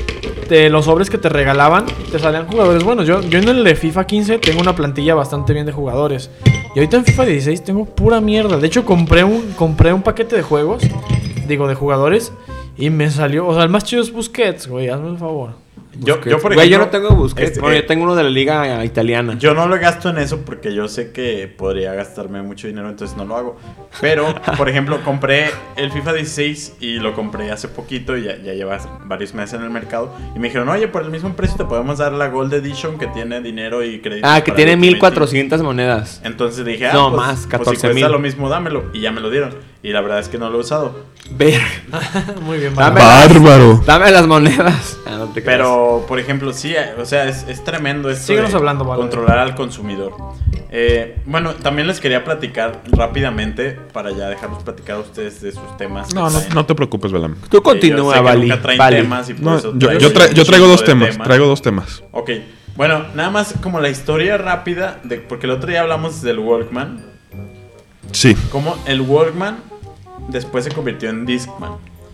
de los sobres que te regalaban, te salían jugadores buenos. Yo, yo en el de FIFA quince tengo una plantilla bastante bien de jugadores. Y ahorita en FIFA dieciséis tengo pura mierda. De hecho, compré un, compré un paquete de juegos, digo, de jugadores, y me salió. O sea, el más chido es Busquets, güey, hazme el favor. Yo, yo, por Güey, yo ejemplo, no tengo Busquets. este, bueno, eh, yo tengo uno de la liga italiana. Yo no lo gasto en eso porque yo sé que podría gastarme mucho dinero, entonces no lo hago. Pero, por ejemplo, compré el FIFA dieciséis y lo compré hace poquito y ya, ya lleva varios meses en el mercado. Y me dijeron, oye, por el mismo precio te podemos dar la Gold Edition que tiene dinero y crédito. Ah, que para tiene el Ultimate mil cuatrocientas monedas. Team". Entonces dije, ah, No, pues, más, pues si catorce cuesta mil. lo mismo, dámelo. Y ya me lo dieron. Y la verdad es que no lo he usado. Ver. Muy bien, Dame vale. Bárbaro. Dame las monedas. Ah, no te creas. Pero, por ejemplo, sí, eh, o sea, es, es tremendo esto Síguenos de hablando, Vale. controlar al consumidor. Eh, bueno, también les quería platicar rápidamente para ya dejarlos platicar a ustedes de sus temas. que No, no, traen. no te preocupes, Balam. Tú Que yo continúa, sé que Vali. nunca traen Vali. temas y por No, eso yo, traigo yo, tra- un yo traigo chingo dos de temas. Traigo dos temas. Ok, bueno, nada más como la historia rápida, de, porque el otro día hablamos del Walkman. Sí. Como el Walkman después se convirtió en Discman.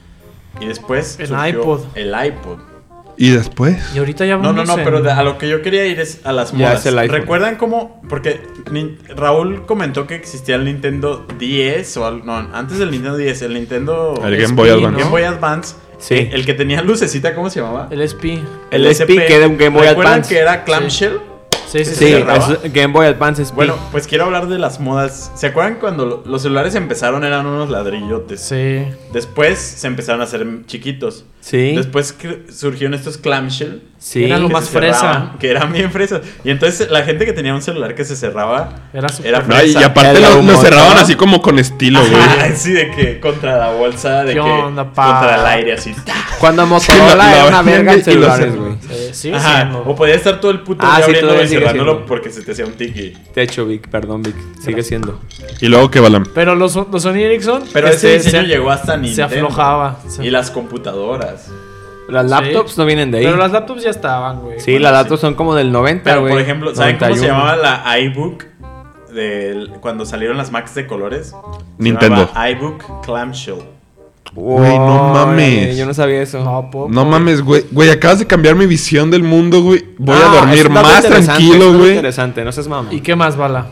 Y después El surgió iPod. el iPod. ¿Y después? Y ahorita ya No, no, vamos no, en- pero de- a lo que yo quería ir es a las Ya modas. es el iPhone. ¿Recuerdan cómo? Porque Nin- Raúl comentó que existía el Nintendo diez o algo. No, antes del Nintendo diez, el Nintendo El S Game P, Boy ¿no? Advance. Game Boy Advance. Sí. eh, El que tenía lucecita, ¿cómo se llamaba? El S P. El S P que era un Game Boy ¿Recuerdan Advance. que era clamshell? Sí, sí, Sí, sí. cerraba? es Game Boy Advance S P. Bueno, pues quiero hablar de las modas. ¿Se acuerdan cuando lo- los celulares empezaron eran unos ladrillotes? Sí. Después se empezaron a hacer chiquitos. sí. Después cre- surgieron estos clamshell. sí. Era lo que más se cerraban, fresa. Que eran bien fresas. Y entonces la gente que tenía un celular que se cerraba Era súper era No, y, fresa. y aparte El lo, lo humor, cerraban ¿no? así como con estilo, güey. Ajá, sí, de que contra la bolsa, de ¿Qué que onda, pa? contra el aire, así. Cuando la- Motorola la era una vendían verga y en lo celulares, cerraban. güey. Sí, sigue Ajá. siendo. O podía estar todo el puto Ah, día sí, abriéndolo todavía y sigue cerrándolo siendo. porque se te hacía un tiki. De hecho, Vic, perdón, Vic. Sigue siendo. ¿Y luego qué, Balam? Pero los, los Sony Ericsson. Pero este, ese diseño se- llegó hasta Nintendo. Se aflojaba. Se- Y las computadoras. Las laptops no vienen de ahí. Pero las laptops ya estaban, güey. Sí, Bueno, las sí. laptops son como del noventa, Pero, güey. por ejemplo, ¿saben cómo se noventa y uno. llamaba la iBook? Del, cuando salieron las Macs de colores. Se Nintendo. llamaba iBook Clamshell. Güey, no mames. Ay, yo no sabía eso. No, po- No po- mames, güey. Güey, acabas de cambiar mi visión del mundo, güey. Voy Ah, a dormir es un dato más interesante, es tranquilo, un dato güey. interesante, no seas mamá. ¿Y qué más, Bala?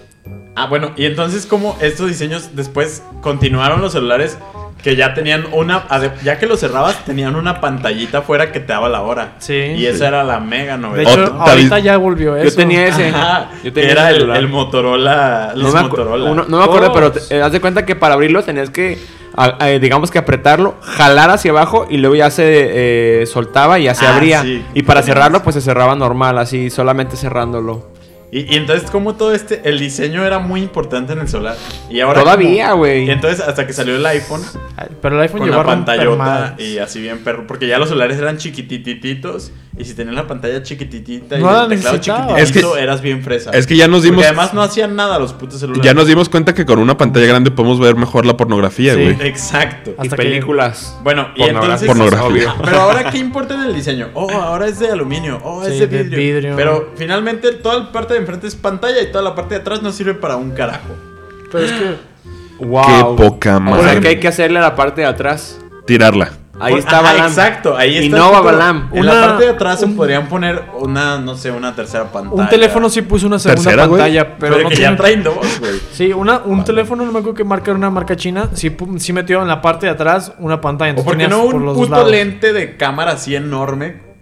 Ah, bueno, y entonces como estos diseños después continuaron los celulares que ya tenían una, ade- ya que los cerrabas, tenían una pantallita afuera que te daba la hora. Sí. Y esa era la mega De novedad. hecho, Otro- ahorita David- ya volvió eso. Yo tenía ese. Ajá, Yo que tenía era ese el, celular. el Motorola, No los me, acu- Motorola. uno- no me acuerdo, pero Todos. te- eh, haz de cuenta que para abrirlo tenías que, a- a- digamos que apretarlo, jalar hacia abajo y luego ya se eh, soltaba y ya se Ah, abría. sí, y para teníamos. cerrarlo, pues se cerraba normal, así, solamente cerrándolo. Y, y entonces como todo este, el diseño era muy importante en el celular. Y ahora Todavía, como- güey. Y entonces hasta que salió el iPhone Ay, Pero el iPhone con llegó la a romper pantallota madres. y así bien perro. Porque ya los celulares eran chiquitititos. Y si tenías la pantalla chiquititita No y la el teclado necesitaba. chiquititito, Es que- eras bien fresa. Es que ya nos dimos. Porque además no hacían nada los putos celulares. Ya nos dimos cuenta que con una pantalla grande podemos ver mejor la pornografía, Sí. güey. Exacto. Y Hasta que- películas. Bueno, y Pornografía. entonces... Pornografía. obvio. Pero ahora, ¿qué importa en el diseño? Oh, ahora es de aluminio. Oh, es Sí, de de vidrio. vidrio. Pero finalmente toda la parte de enfrente es pantalla y toda la parte de atrás no sirve para un carajo. Pero es que. Wow. Qué poca O sea, madre. que hay que hacerle a la parte de atrás. Tirarla. Ahí Por- está ajá, Balam. exacto, ahí está. Innova el futuro. Balam. En Una- la parte de atrás se un- podrían poner una, no sé, una tercera pantalla. Un teléfono sí puso una segunda Tercera, güey. pantalla, pero, Pero, no que tiene... ya traen dos, güey. Sí, una, un teléfono, no me acuerdo qué marca era una marca china, sí, pu- sí metió en la parte de atrás una pantalla. O Entonces porque tenías no por un los dos puto lados. lente de cámara así enorme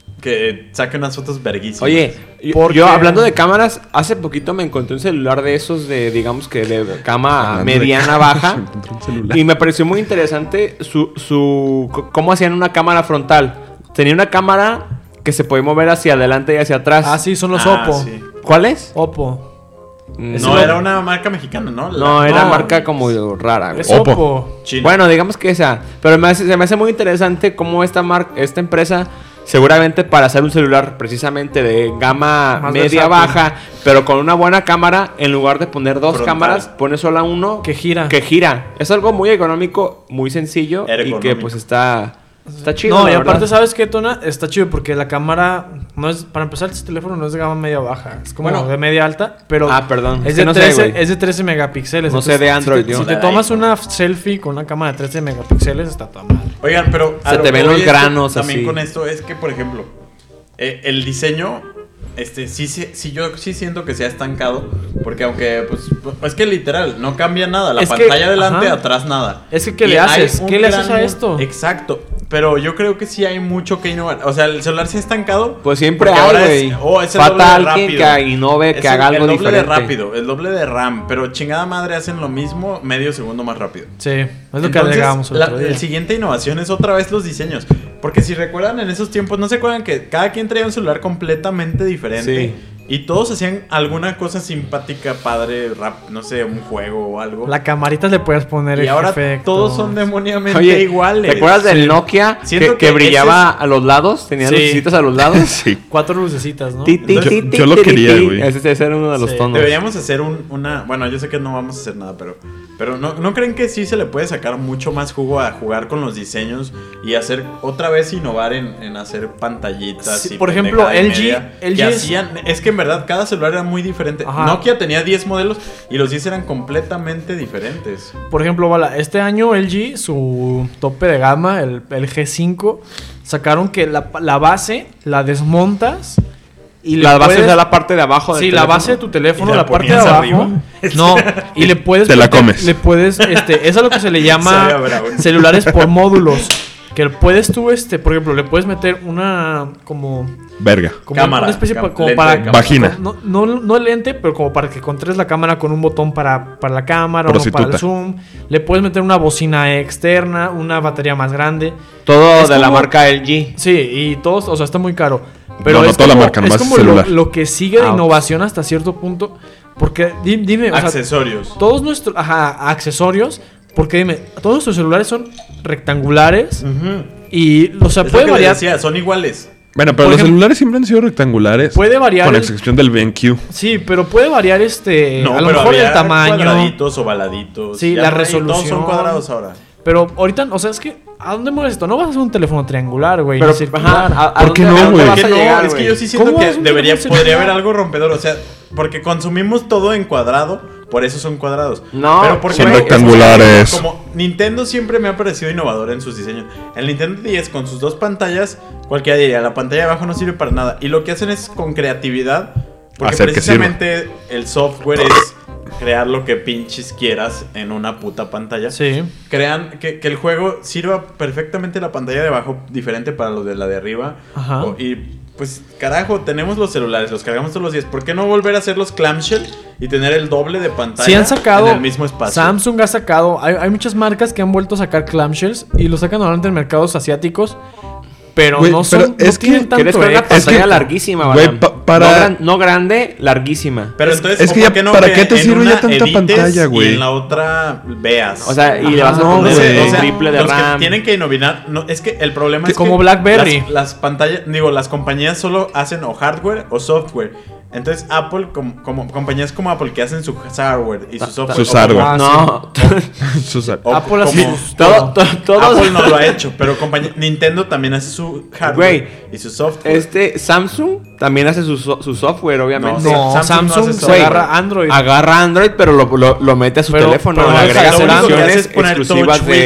que saque unas fotos verguísimas. Oye, yo- Porque- yo hablando de cámaras, hace poquito me encontré un celular de esos de, digamos que de cama Hablando de mediana, cámaras, baja. me encontré un celular. Y me pareció muy interesante su, su c- cómo hacían una cámara frontal. Tenía una cámara que se podía mover hacia adelante y hacia atrás. Ah, sí, son los Ah, Oppo. sí. ¿Cuál es? Oppo. Mm, No, era una marca mexicana, ¿no? La- No, era No. marca como rara. güey. Es Oppo. Oppo. China. Bueno, digamos que esa. Pero me hace- se me hace muy interesante cómo esta, mar- esta empresa, seguramente para hacer un celular precisamente de gama Más media versátil. baja, pero con una buena cámara, en lugar de poner dos Frontal. cámaras, pone solo uno Que gira. Que gira. Es algo muy económico, muy sencillo y que Ergonómico. pues está, está chido. No, la y aparte, verdad. ¿sabes qué, Tona? Está chido porque la cámara no es, para empezar, este teléfono no es de gama media baja, es como Bueno. de media alta, pero Ah, perdón, es es de, que no sé, trece, güey. es de trece megapíxeles. No sé entonces, de Android, Si te, yo. si te De tomas iPhone. una selfie con una cámara de trece megapíxeles, está toda madre. Oigan, pero a Se lo te que ven voy los es que granos también así. con esto es que, por ejemplo, eh, el diseño, este, sí, sí, sí, yo sí siento que se ha estancado, porque aunque, pues, es que literal, no cambia nada, la Es que, pantalla adelante, ajá. atrás nada. Es que, ¿qué Y le hay haces? un ¿Qué le haces gran a mu- esto? Exacto, pero yo creo que sí hay mucho que innovar, o sea, el celular se ha estancado. Pues siempre porque hay, ahora güey. es, oh, es el Falta doble de alguien rápido. que innove, que Es haga el, algo el doble diferente. de rápido, el doble de RAM, pero chingada madre hacen lo mismo medio segundo más rápido. Sí, es lo que Entonces, agregamos el la, otro día. el siguiente innovación es otra vez los diseños. Porque si recuerdan en esos tiempos, ¿no se acuerdan que cada quien traía un celular completamente diferente? Sí. Y todos hacían alguna cosa simpática, padre, rap, no sé, un juego o algo. La camarita le puedes poner y ahora efectos. todos son demoniamente Oye, iguales. ¿te acuerdas del Nokia Siento que, que que brillaba ese a los lados? Tenía Sí. lucecitas a los lados. Sí. Cuatro lucecitas, ¿no? Ti, ti, Entonces, ti, yo- ti, yo lo ti, quería, ti. güey. Ese, ese era uno de los Sí. tonos. Deberíamos hacer un, una... Bueno, yo sé que no vamos a hacer nada, pero... Pero ¿no, ¿no creen que sí se le puede sacar mucho más jugo a jugar con los diseños y hacer otra vez innovar en, en hacer pantallitas? Sí, y por ejemplo, pendejada y L G media? L G Que es- hacían... Es que en verdad cada celular era muy diferente. Ajá. Nokia tenía diez modelos y los diez eran completamente diferentes. Por ejemplo, Bala, este año L G, su tope de gama, el, el G cinco, sacaron que la, la base la desmontas y le La base puedes- es la parte de abajo del Sí, la teléfono. base de tu teléfono, Y la la parte de ponías abajo. arriba. No, y le puedes Te la meter- comes. Le puedes, este, es a lo que se le llama Sabía bravo. celulares por módulos. Que puedes tú, este, por ejemplo, le puedes meter una como Verga. como Cámara, una especie cam- pa- como lente para de cámara. Vagina. No, no, no lente, pero como para que controles la cámara con un botón para, para la cámara, uno para el Prostituta. zoom. Le puedes meter una bocina externa, una batería más grande. Todo Es de la como- marca L G. Sí, y todos, o sea, está muy caro. Pero No, no es toda la como, marca, es nomás como celular. lo, lo que sigue de Ah, ok. innovación hasta cierto punto. Porque di- dime, o sea, Accesorios. todos nuestros ajá, accesorios, porque dime, todos nuestros celulares son rectangulares Ujú. y, o sea, Es lo puede que les variar. decía, son iguales. Bueno, pero Por los ejemplo, celulares siempre han sido rectangulares. puede variar Con el- excepción del B Q. Sí, pero puede variar este, No, a lo pero mejor había el tamaño. cuadraditos, ovaladitos. Sí, Ya la no hay, Todos resolución. son cuadrados ahora. Pero ahorita, o sea, es que ¿a dónde mueves esto? No vas a hacer un teléfono triangular, güey, Pero, ni circular. ajá, ¿a, a ¿Por qué dónde- no, a dónde güey? vas Es a que no, llegar, es que güey? yo sí siento ¿Cómo que es un debería, teléfono podría celular? haber algo rompedor. O sea, porque consumimos todo en cuadrado, por eso son cuadrados. No, pero porque son güey, rectangulares. Como Nintendo siempre me ha parecido innovador en sus diseños. El Nintendo diez con sus dos pantallas, cualquiera diría, la pantalla de abajo no sirve para nada. Y lo que hacen es con creatividad, porque Hacer que precisamente el software es crear lo que pinches quieras en una puta pantalla. Sí. Crean que, que el juego sirva perfectamente la pantalla de abajo diferente para los de la de arriba. Ajá. O- y pues carajo, tenemos los celulares, los cargamos todos los días. ¿Por qué no volver a hacer los clamshell y tener el doble de pantalla Sí han sacado, en el mismo espacio? Samsung ha sacado, hay, hay muchas marcas que han vuelto a sacar clamshells y lo sacan normalmente en mercados asiáticos, pero Güey, no pero son, no es que tienen tanto ¿Quieres ver una éxito. pantalla que- larguísima, güey, Balam? pa- para- No, gran- no grande, larguísima. Pero entonces, es ¿o que por ya, qué no ¿para que qué te en sirve ya una tanta edites pantalla, Y güey? en la otra veas. O sea, y le vas a no, poner güey. el O sea, triple de los que RAM. tienen que innovar. No, es que el problema Que es como que BlackBerry. Las, las pantallas, digo, las compañías solo hacen o hardware o software. Entonces, Apple, como, como compañías como Apple que hacen su hardware y su Ta- software. Su o hardware. como- No, Susar. o Apple hace como- sus- todo, to- todos. Apple no lo ha hecho, pero compañía, Nintendo también hace su hardware Güey, y su software. Este Samsung también hace su, so- su software, obviamente. No, Samsung Samsung, no hace se software. agarra Android. Agarra Android, pero lo, lo, lo mete a su Pero- teléfono. pero le no agrega deja- lo único que funciones hace es poner exclusivas Touch de,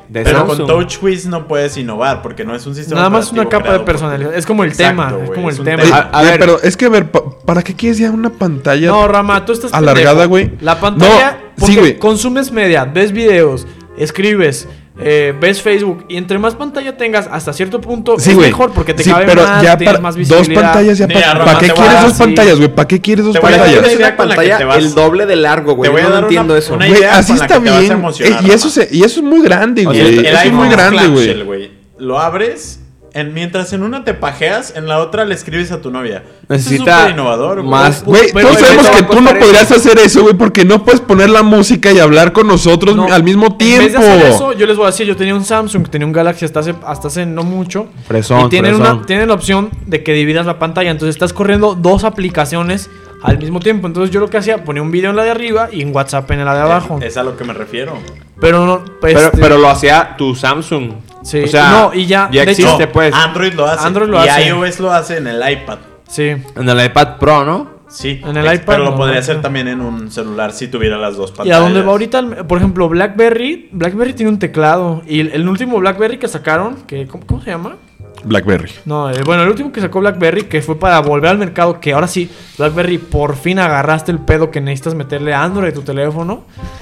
de Pero Samsung. con TouchWiz no puedes innovar porque no es un sistema Nada más una operativo capa de creado por- personalidad. Es como el Exacto, tema. Es güey, como es el un tema. Ey, A- a güey, ver. pero es que, a ver, pa- ¿para qué quieres ya una pantalla No, Rama, tú estás alargada, pendejo. güey? La pantalla, No, porque sí, güey. consumes media, ves videos, escribes, eh, ves Facebook y entre más pantalla tengas hasta cierto punto Sí, es güey. mejor porque te Sí, cabe pero más, ya tienes para más dos visibilidad. pantallas ya Mira, para Rama, qué te voy quieres a- dos sí. pantallas, güey? ¿Para qué quieres dos Te voy a dar pantallas? una Es idea una con la que pantalla te vas- el doble de largo, güey. Te voy Yo a no dar entiendo una- eso. una Güey, idea así con la está que te vas a bien. emocionar, Eh, y eso Rama. se, y eso es muy grande, O güey. sea, El, el Eso es iPhone muy grande, clamshell, güey. güey. Lo abres, en, mientras en una te pajeas, en la otra le escribes a tu novia. Necesita Eso es súper innovador, güey. más- Güey, Pero, todos güey, sabemos ¿cuánto que va a tú no costar podrías eso? hacer eso, güey, porque no puedes poner la música y hablar con nosotros No, al mismo En vez tiempo. de hacer eso, yo les voy a decir, yo tenía un Samsung, tenía un Galaxy hasta hace, hasta hace no mucho. Fresón, y tienen, fresón. una, tienen la opción de que dividas la pantalla. Entonces estás corriendo dos aplicaciones al mismo tiempo. Entonces yo lo que hacía, ponía un video en la de arriba y un WhatsApp en la de abajo. Es a lo que me refiero. Pero no, Pero, este, pero lo hacía tu Samsung. Sí. O sea, No, y ya, ya de hecho- existe, No, pues. Android lo hace. Android lo y hace. iOS lo hace en el iPad. Sí. En el iPad Pro, ¿no? Sí. En el ex- iPad Pero lo no, podría no. hacer también en un celular si tuviera las dos Y pantallas. a dónde va ahorita, el- por ejemplo, BlackBerry. BlackBerry tiene un teclado. Y el, el último BlackBerry que sacaron, que ¿cómo, cómo se llama? Blackberry. No, eh, bueno, el último que sacó BlackBerry, que fue para volver al mercado, que ahora sí, BlackBerry, por fin agarraste el pedo que necesitas meterle a Android a tu teléfono.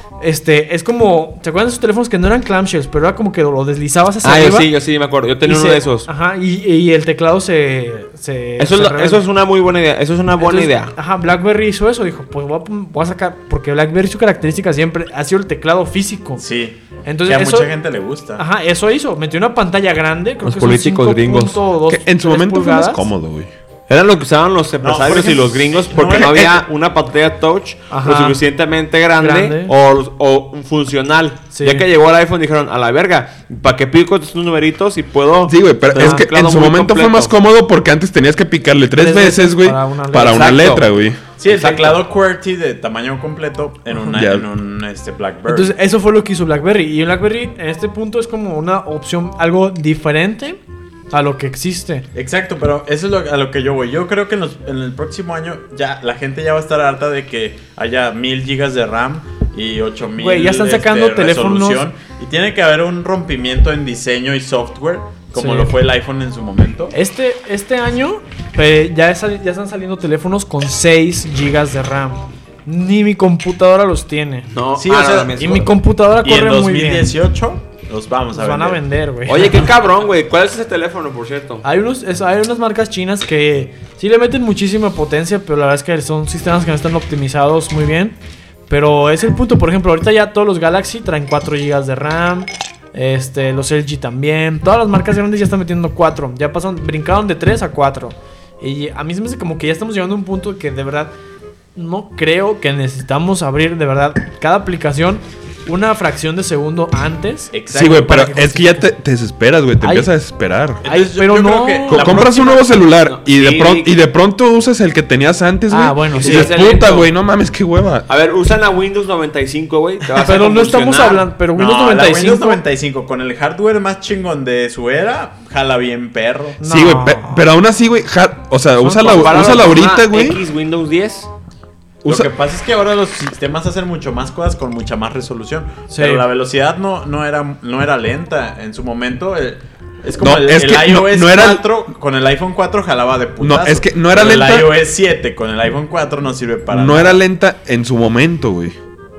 Este, es como, ¿te acuerdas de esos teléfonos que no eran clamshells, pero era como que lo deslizabas hacia Ah, yo arriba? sí, yo sí me acuerdo. Yo tenía y uno se- de esos. Ajá, y, y el teclado se... se Eso es, se lo- revela. eso es una muy buena idea. Eso es una buena Entonces, idea. Ajá, BlackBerry hizo eso, dijo, pues voy a, voy a sacar, porque BlackBerry su característica siempre ha sido el teclado físico. Sí. Entonces, que a eso- mucha gente le gusta. Ajá, eso hizo, metió una pantalla grande, creo Los que son políticos cinco gringos. punto dos, Que en su tres momento fue más pulgadas. cómodo, güey. Eran lo que usaban los empresarios por y los ejemplo, gringos sí, porque no, no, eh, había una pantalla touch Ajá. lo suficientemente grande, Grande. O, o funcional. Sí. Ya que llegó el iPhone dijeron, a la verga, ¿para qué pico estos numeritos y puedo...? Sí, güey, pero tener es un que teclado en su muy momento fue completo? más cómodo porque antes tenías que picarle tres, Tres veces, veces güey, para una para letra. una Exacto. letra, güey. Sí, el Exacto. teclado QWERTY de tamaño completo en, una, Ya. en un este, BlackBerry. Entonces, eso fue lo que hizo BlackBerry. Y BlackBerry en este punto es como una opción algo diferente a lo que existe. Exacto, pero eso es lo- a lo que yo voy. Yo creo que en, los- en el próximo año ya la gente ya va a estar harta de que haya mil gigas de RAM y ocho mil Güey, ya están sacando teléfonos- y tiene que haber un rompimiento en diseño y software como Sí. lo fue el iPhone en su momento. Este, este año eh, ya, sal- ya están saliendo teléfonos con seis gigas de RAM. Ni mi computadora los tiene. No, Sí, ah, o no, sea, la mía Y es mi gorda. computadora Y en corre muy bien. dos mil dieciocho los vamos a Los van vender. a vender, güey. Oye, qué cabrón, güey. ¿Cuál es ese teléfono, por cierto? Hay, unos, es- hay unas marcas chinas que sí le meten muchísima potencia, pero la verdad es que son sistemas que no están optimizados muy bien. Pero es el punto, por ejemplo, ahorita ya todos los Galaxy traen cuatro gigas de RAM. Este, los L G también. Todas las marcas grandes ya están metiendo cuatro. Ya pasan, brincaron de tres a cuatro. Y a mí se me hace como que ya estamos llegando a un punto que de verdad no creo que necesitamos abrir de verdad cada aplicación una fracción de segundo antes. Exacto. Sí, güey, para pero que es que ya te, te desesperas, güey. Te Ay. empiezas a desesperar. Ay, Entonces, yo- pero yo creo no. que Co- la compras próxima- un nuevo celular No, y, de sí, pron- sí. y de pronto usas el que tenías antes, güey. Ah, bueno, y sí, dices, es puta, lento. güey, no mames, qué hueva. A ver, usan la Windows noventa y cinco, güey. te vas a Pero no estamos convulsionar. hablando. Pero No, Windows la noventa y Windows cinco. noventa y cinco con el hardware más chingón de su era, jala bien perro. No. Sí, güey, pe- pero aún así, güey, ja- o sea, Son úsala, Compáralo úsala con ahorita, una güey. X Windows diez. Usa- Lo que pasa es que ahora los sistemas hacen mucho más cosas con mucha más resolución. Sí. Pero la velocidad no, no, era, no era lenta. En su momento, eh, es como No, el, es el que no- iOS no era- cuatro, con el iPhone cuatro jalaba de putazo. No, es que no era Pero lenta. El iOS siete con el iPhone cuatro no sirve para No nada. era lenta en su momento, güey.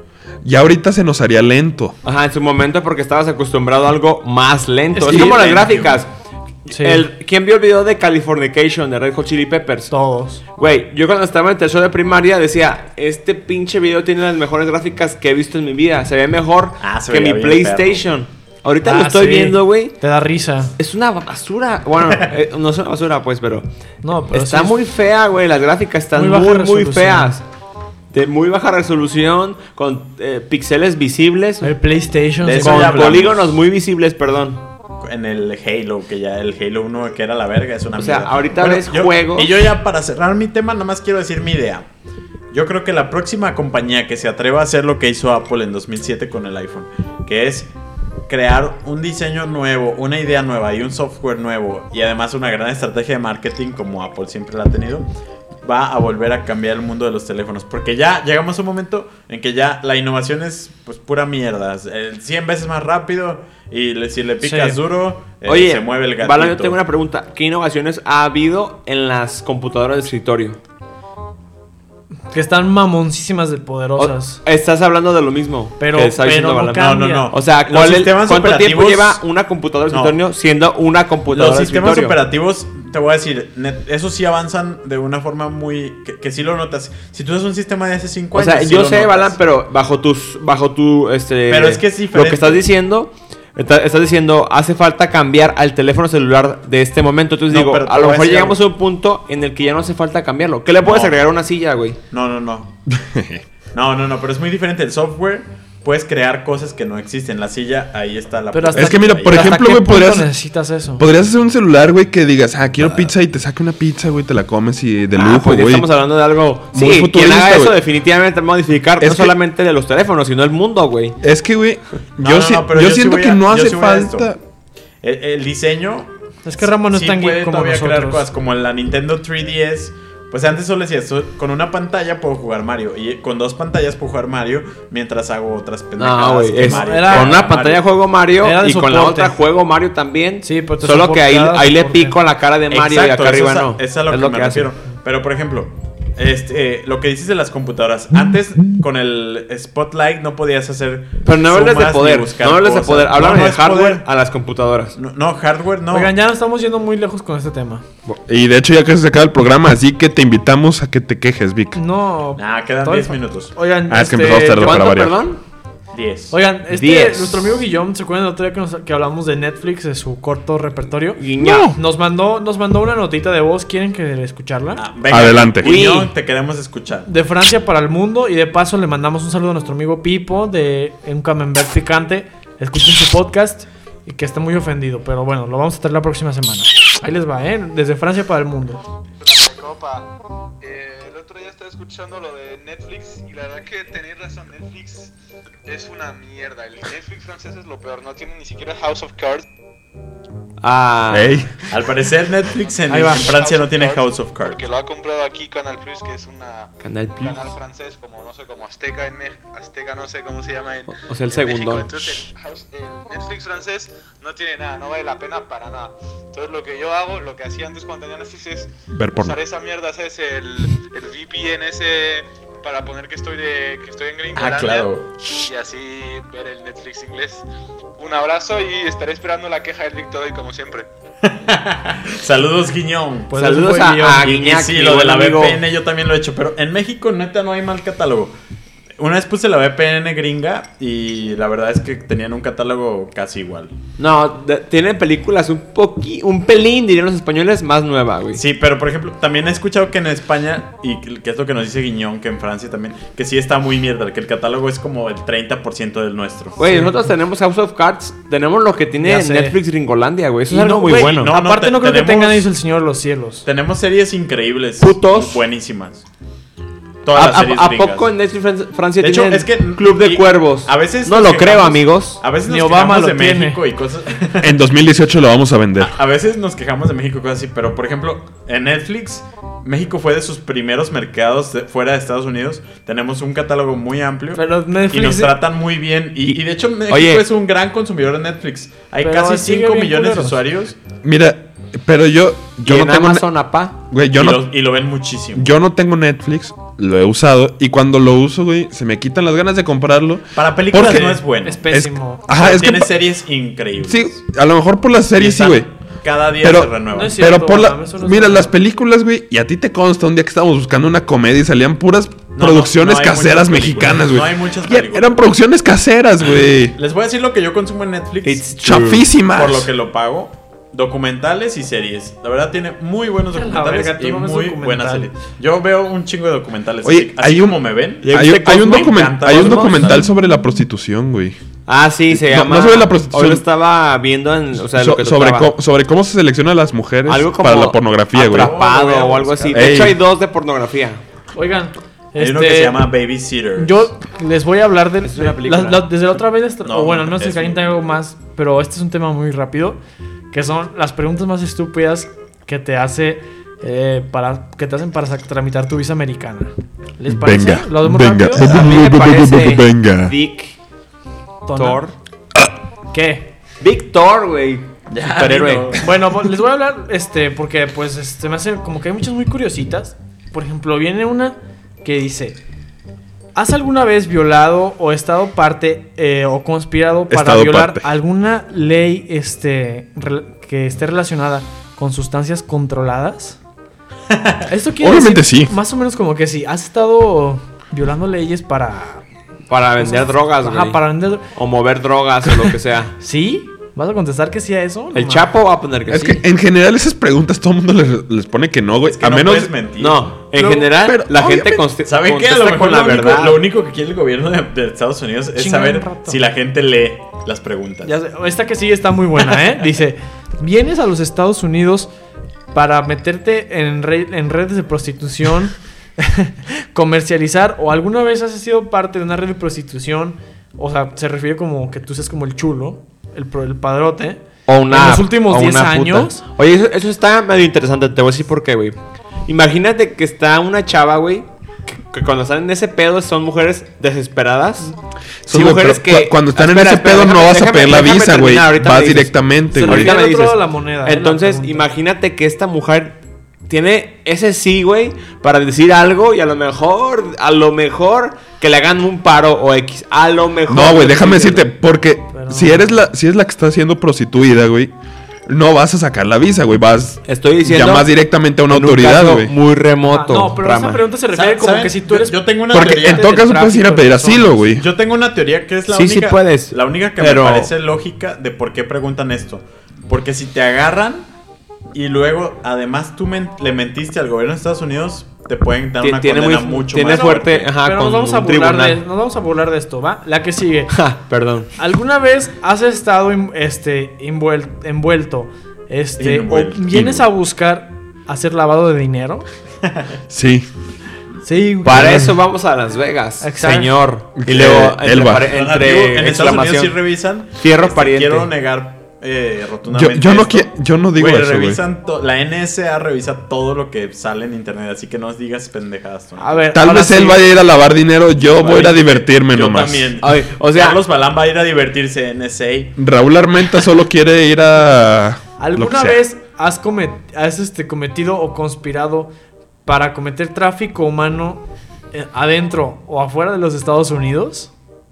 Ya ahorita se nos haría lento. Ajá, en su momento porque estabas acostumbrado a algo más lento. Es Es, que- como las Thank gráficas. Sí. El, ¿Quién vio el video de Californication de Red Hot Chili Peppers? Todos. Güey, yo cuando estaba en tercero de primaria decía, este pinche video tiene las mejores gráficas que he visto en mi vida. Se ve mejor Ah, se que veía mi bien PlayStation. Ahorita Ah, lo estoy sí. viendo, güey. Te da risa. Es una basura. Bueno, eh, no es una basura, pues, pero... No, pero está sí es- muy fea, güey. Las gráficas están Muy muy, baja muy, resolución. feas. De muy baja resolución, con eh, píxeles visibles, El PlayStation. De sí, eso con ya hablamos. polígonos muy visibles, perdón. En el Halo, que ya el Halo uno que era la verga, es una O sea, mierda. ahorita ves yo- juegos- Y yo ya para cerrar mi tema, nada más quiero decir mi idea. Yo creo que la próxima compañía que se atreva a hacer lo que hizo Apple en dos mil siete con el iPhone, que es crear un diseño nuevo, una idea nueva y un software nuevo, y además una gran estrategia de marketing como Apple siempre la ha tenido, va a volver a cambiar el mundo de los teléfonos. Porque ya llegamos a un momento en que ya la innovación es pues pura mierda. Eh, cien veces más rápido y le, si le picas Sí. duro, eh, Oye, se mueve el gatito. Balan, yo tengo una pregunta. ¿Qué innovaciones ha habido en las computadoras de escritorio? Que están mamoncísimas de O- poderosas. estás hablando de lo mismo. Pero- que está diciendo pero no Balan. cambia. No, no, no. O sea, Los ¿cuál es- sistemas ¿cuánto tiempo operativos- lleva una computadora de No. escritorio siendo una computadora Los de sistemas escritorio? operativos, te voy a decir, net- esos sí avanzan de una forma muy... Que, que sí lo notas. Si tú usas un sistema de hace cinco O años, sea, sí yo lo sé, notas. Balan, pero bajo tus, bajo tu, este... Pero es que es Lo diferente. que estás diciendo, está- estás diciendo, hace falta cambiar al teléfono celular de este momento. Entonces No, digo, pero te a lo voy a mejor decir llegamos algo. a un punto en el que ya no hace falta cambiarlo. ¿Qué le puedes No. agregar a una silla, güey? No, no, no. No, no, no, pero es muy diferente. El software, puedes crear cosas que no existen. La silla, ahí está la... Pero hasta Es que mira, por ¿hasta ejemplo, qué güey, punto podrías- necesitas eso? Podrías hacer un celular, güey, que digas, ah, quiero pizza y te saque una pizza, güey, te la comes y de Ah, lujo, pues ya güey. estamos hablando de algo... Muy Sí, quien haga futurista, eso güey. definitivamente va a modificar Es no que- solamente de los teléfonos, sino el mundo, güey. Es que, güey, No, yo, no, si- no, pero yo yo sí siento voy que a- no yo hace sí voy a esto. falta. El, el diseño... Es que Ramón no sí es tan puede geek como todavía crear nosotros. cosas como la Nintendo tres D S. Pues antes solo decía, "So- con una pantalla puedo jugar Mario. Y con dos pantallas puedo jugar Mario mientras hago otras pendejadas. No, güey, que es- Mario. era- con una Mario. pantalla juego Mario Era de y con la soporte. otra juego Mario también. Sí, pero te Solo que ahí, soportaba ahí le soporte. pico la cara de Mario Exacto, y acá eso arriba es a- no. eso es a lo Es que lo me que hace. refiero. Pero por ejemplo, este, eh, lo que dices de las computadoras. Antes con el Spotlight no podías hacer. Pero no hables de sumas ni poder, buscar no hables de cosas. poder. No, Háblame no de es hardware poder. a las computadoras. No, no, hardware no. Oigan, ya nos estamos yendo muy lejos con este tema. Y de hecho ya casi se acaba el programa, así que te invitamos a que te quejes, Vic. No. Ah, quedan Todavía diez fa- minutos. Oigan, Ah, es que este, empezamos tarde yo- para ¿Cuánto, variar. perdón? diez. Oigan, este, diez. nuestro amigo Guillaume, ¿se acuerdan el otro día que, nos- que hablamos de Netflix, de su corto repertorio? Guiño. Nos mandó, nos mandó una notita de voz. ¿Quieren que escucharla? Ah, venga, Adelante. Guiñón, Uy. te queremos escuchar. De Francia para el mundo. Y de paso le mandamos un saludo a nuestro amigo Pipo de Un Camembert Picante. Escuchen su podcast y que está muy ofendido. Pero bueno, lo vamos a traer la próxima semana. Ahí les va, ¿eh? Desde Francia para el mundo. Copa, eh, el otro día estaba escuchando lo de Netflix y la verdad que tenéis razón, Netflix es una mierda. El Netflix francés es lo peor, no tiene ni siquiera House of Cards. Ah. Ey, Al parecer Netflix en, Ahí va. en Francia no of tiene Cards, House of Cards. Porque lo ha comprado aquí Canal Plus, que es una Canal Plus. canal francés, como no sé, como Azteca en México, Azteca no sé cómo se llama en, O sea, el en segundo. México. Entonces el, House- el Netflix francés no tiene nada, no vale la pena para nada. Entonces lo que yo hago, lo que hacía antes cuando tenía Netflix es ver porno. usar esa mierda, ¿sabes? El, el V P N ese para poner que estoy de que estoy en Gringolandia. Ah, claro. Y así ver el Netflix inglés. Un abrazo y estaré esperando la queja del Víctor hoy como siempre. Saludos, Guiñón. Pues Saludos eso fue a, Guillaume. a Y- y Guiñac, sí, mi lo de buen la amigo. V P N yo también lo he hecho, pero en México neta no hay mal catálogo. Una vez puse la V P N gringa y la verdad es que tenían un catálogo casi igual. No, de- tiene películas un poqui, un pelín, dirían los españoles, más nueva, güey. Sí, pero por ejemplo, también he escuchado que en España, y que que es lo que nos dice Guiñón, que en Francia también, que sí está muy mierda, que el catálogo es como el treinta por ciento del nuestro. Güey, nosotros tenemos House of Cards, tenemos lo que tiene Ya sé. Netflix Gringolandia, güey. Eso Y es algo no, muy güey, bueno. no, no, Aparte te- no creo tenemos- que tengan eso el Señor de los Cielos. Tenemos series increíbles. Putos. Buenísimas. Todas las ¿A, series a- a gringas. poco en Netflix Fran- Francia De hecho, tienen es que- Club de y- Cuervos? a veces no nos lo creo, quejamos- amigos. A veces Ni nos Obama quejamos lo de tiene. México y cosas... En dos mil dieciocho lo vamos a vender. A veces nos quejamos de México y cosas así, pero por ejemplo, en Netflix, México fue de sus primeros mercados de- fuera de Estados Unidos. Tenemos un catálogo muy amplio Pero y Netflix. nos tratan muy bien. Y, y de hecho, México Oye. es un gran consumidor de Netflix. Hay Pero casi sigue cinco bien millones de culeros. usuarios Mira, pero yo, yo Y no en tengo. Amazon, apá. Güey, yo y, no, lo, y lo ven muchísimo. yo no tengo Netflix, lo he usado. Y cuando lo uso, güey, se me quitan las ganas de comprarlo. Para películas Porque- no es bueno. Es pésimo. Ajá, es que. Tiene pa- series increíbles. Sí, a lo mejor por las Y series sí, están- güey. Cada día Pero- se renueva. No es cierto, Pero por la. Abraham, eso no es Mira, verdad. las películas, güey. Y a ti te consta un día que estábamos buscando una comedia y salían puras no, producciones no hay caseras muchas películas. mexicanas, güey. No hay muchas Y películas. eran producciones caseras, güey. Les voy a decir lo que yo consumo en Netflix. It's Chafísimas. Por lo que lo pago. Documentales y series. La verdad tiene muy buenos A la documentales verga, tú y no ves muy documental. buenas series. Yo veo un chingo de documentales. Oye, así así hay un- como me ven. ¿Y Hay, este hay un, Cosmo? documen- Me encanta hay un Cosmo. documental sobre la prostitución, güey. Ah, sí, se No, llama. no sobre la prostitución. Hoy lo estaba viendo en. O sea, So- lo que sobre, tocaba. co- sobre cómo se seleccionan a las mujeres Algo como para la pornografía, güey. Atrapado Oh, lo voy a o algo así. buscar. De hecho, Ey. hay dos de pornografía. Oigan, Hay uno este, que se llama Babysitter. yo les voy a hablar de Es una película. la- la- desde la otra vez, est- No, o bueno, no, no sé es si alguien muy tenga algo más, pero este es un tema muy rápido, que son las preguntas más estúpidas que te hace eh, para que te hacen para sa- tramitar tu visa americana. ¿Les parece? Venga, ¿Lo hacemos venga, rápido? A mí me parece venga. Tona. Victor. ¿Qué? Victor, güey. Ya, Superhéroe. dilo. Bueno, pues, les voy a hablar, este, porque pues este, me hace como que hay muchas muy curiositas. Por ejemplo, viene una que dice: ¿has alguna vez violado o estado parte eh, o conspirado para Estado violar parte. alguna ley este, rel- que esté relacionada con sustancias controladas? Esto quiere Obviamente decir, sí. más o menos como que sí, has estado violando leyes para... Para vender drogas, güey. Ajá, para vender... O mover drogas o lo que sea. ¿Sí? ¿Vas a contestar que sí a eso? No El mames. Chapo va a poner que Es sí. que en general esas preguntas todo el mundo les, les pone que no, güey. Es que a no menos... puedes mentir. No, en Pero- general pero la gente obviamente- conste- ¿Sabe qué? A contesta lo mejor con la lo único, verdad. lo único que quiere el gobierno de, de Estados Unidos es Chingar saber un rato. si la gente lee las preguntas. Ya sé, esta que sigue está muy buena, ¿eh? Dice: vienes a los Estados Unidos para meterte en, re- en redes de prostitución, comercializar, o alguna vez has sido parte de una red de prostitución. O sea, se refiere como que tú seas como el chulo, el, pro- el padrote. O una, en los últimos o diez una puta. años. Oye, eso, eso está medio interesante. Te voy a decir por qué, güey. Imagínate que está una chava, güey, que, que cuando están en ese pedo son mujeres desesperadas. Sí, Son güey, mujeres pero que... cu- cuando están Espera, en ese espera, pedo no déjame- vas a déjame- pedir la déjame visa, güey. terminar, ahorita Vas me dices. directamente, Se güey. refiere Ahorita al me otro lado de dices. la moneda. ¿eh? Entonces, La pregunta. imagínate que esta mujer tiene ese sí, güey, para decir algo y a lo mejor, a lo mejor que le hagan un paro o X. A lo mejor. No, güey, déjame Sí, decirte, porque Pero- si eres la, si es la que está siendo prostituida, güey, no vas a sacar la visa, güey. Vas Estoy diciendo. llamas directamente a una en un autoridad, caso güey. muy Ah, remoto. no, pero Rama. esa pregunta se refiere como ¿Saben? que si tú eres... Yo, yo tengo una Porque teoría. en todo del caso puedes ir a tráfico de pedir personas. asilo, güey. Yo tengo una teoría que es la Sí, sí única. puedes, La única que pero- me parece lógica de por qué preguntan esto. Porque si te agarran y luego, además, tú men- le mentiste al gobierno de Estados Unidos, te pueden dar Ti- una tiene condena muy- mucho tiene más fuerte, fuerte. ajá, Pero con nos vamos, a un burlar de, tribunal. nos vamos a burlar de esto, ¿va? La que sigue. Ja, perdón. ¿Alguna vez has estado en- este, envuel- envuelto este, Envuelto. o vienes a buscar hacer lavado de dinero? Sí. Sí, güey. Para eso vamos a Las Vegas, Exacto. señor. Y Eh, luego, entre, Elba. pare- Donativo, entre en Estados Unidos sí exclamación. revisan. Fierro Este, pariente. Quiero negar eh, Yo, rotundamente. yo no esto. qui- yo no digo Güey, eso, güey. revisan to- la N S A revisa todo lo que sale en internet, así que no digas pendejadas. Tony. A ver, Tal ahora vez él sí. vaya a ir a lavar dinero, yo voy a ir a Vale, divertirme yo nomás. también. Ay, o sea- Carlos Balán va a ir a divertirse en S A. Raúl Armenta solo quiere ir a... lo que ¿Alguna sea. vez has, comet- has este, cometido o conspirado para cometer tráfico humano eh, adentro o afuera de los Estados Unidos?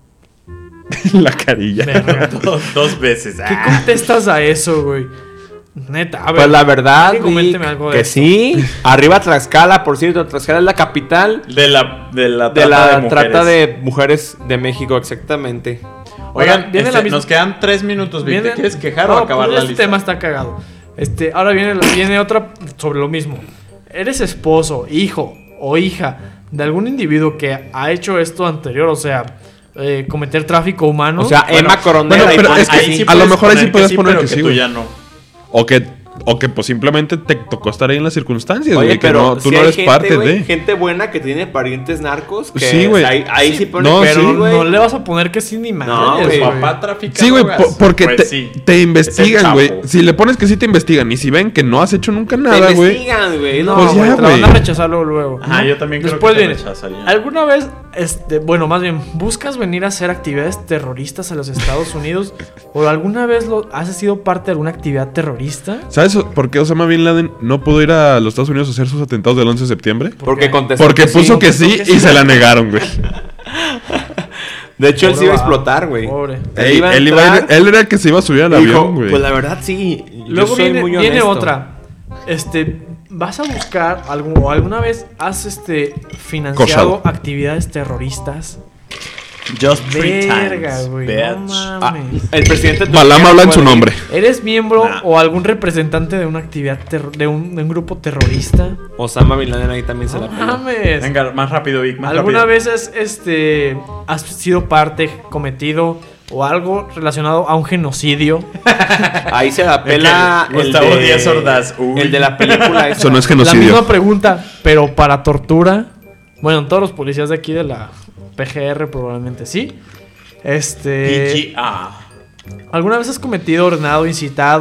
La carilla. Verga. Dos, dos veces. ¿Qué Ah. contestas a eso, güey? Neta, a ver. Pues la verdad, sí, coménteme Vic, algo de que esto. sí. Arriba Tlaxcala, por cierto, Tlaxcala es la capital De la, de la de trata la de mujeres. trata de mujeres de México, exactamente. Oigan, Ahora, viene este, la misma- nos quedan tres minutos, Vic. ¿Te Viene- quieres quejar No, o acabar pues la este lista? tema está cagado. Este, ahora viene, la- viene otra sobre lo mismo. Eres esposo, hijo o hija de algún individuo que ha hecho esto anterior, o sea, eh, cometer tráfico humano. O sea, Bueno, Emma Coronel. bueno, ahí pero pone es que que sí, sí. a lo puedes mejor ahí sí poner puedes poner pero que sí, tú güey. ya no. O que, o que pues simplemente te tocó estar ahí en las circunstancias, Oye, güey. Que pero no, tú si no hay eres gente, parte güey, de... gente buena que tiene parientes narcos. Que Sí, güey. Ahí, ahí sí, pone No, que pero sí, güey. no le vas a poner que sí ni madres, No, Tu güey. papá trafica Sí, güey, drogas. po- porque Pues te, sí. te investigan, Es el güey. Chapo. Si le pones que sí te investigan y si ven que no has hecho nunca Te nada, güey. investigan, güey. No, No, Pues güey, ya, te la van a güey. rechazar luego, luego. Ajá, yo también creo Después que te viene, rechazarían. ¿alguna vez, este, bueno, más bien, buscas venir a hacer actividades terroristas a los Estados Unidos? ¿O alguna vez lo, has sido parte de alguna actividad terrorista? ¿Sabes por qué Osama Bin Laden no pudo ir a los Estados Unidos a hacer sus atentados del once de septiembre? Porque contestó Porque que puso sí. que sí contestó que y sí. se la negaron, güey. De hecho, él Pobre se iba a va- explotar, güey. Pobre. Él Él, iba a él iba a ir- entrar él era el que se iba a subir al y dijo, avión, güey. pues la verdad sí. yo Luego soy viene, muy viene honesto. otra. Este, ¿vas a buscar algún, o alguna vez has este financiado Corsado. actividades terroristas? Just three Verga, times, güey. bitch. No Ah, mames. el presidente Balam turquía habla en puede su ir. nombre. ¿Eres miembro Nah. o algún representante de una actividad terro- de un, de un grupo terrorista? Osama Bin Laden ahí también se No la peló. mames. Venga, más rápido, Vic, más ¿Alguna rápido. vez has, este, has sido parte, cometido o algo relacionado a un genocidio? Ahí se la pela que el Gustavo de, Díaz Ordaz, uy. el de la película esa. Eso no es La misma genocidio. pregunta, pero para tortura. Bueno, todos los policías de aquí de la P G R probablemente sí. Este. P G A. ¿Alguna vez has cometido, ordenado, incitado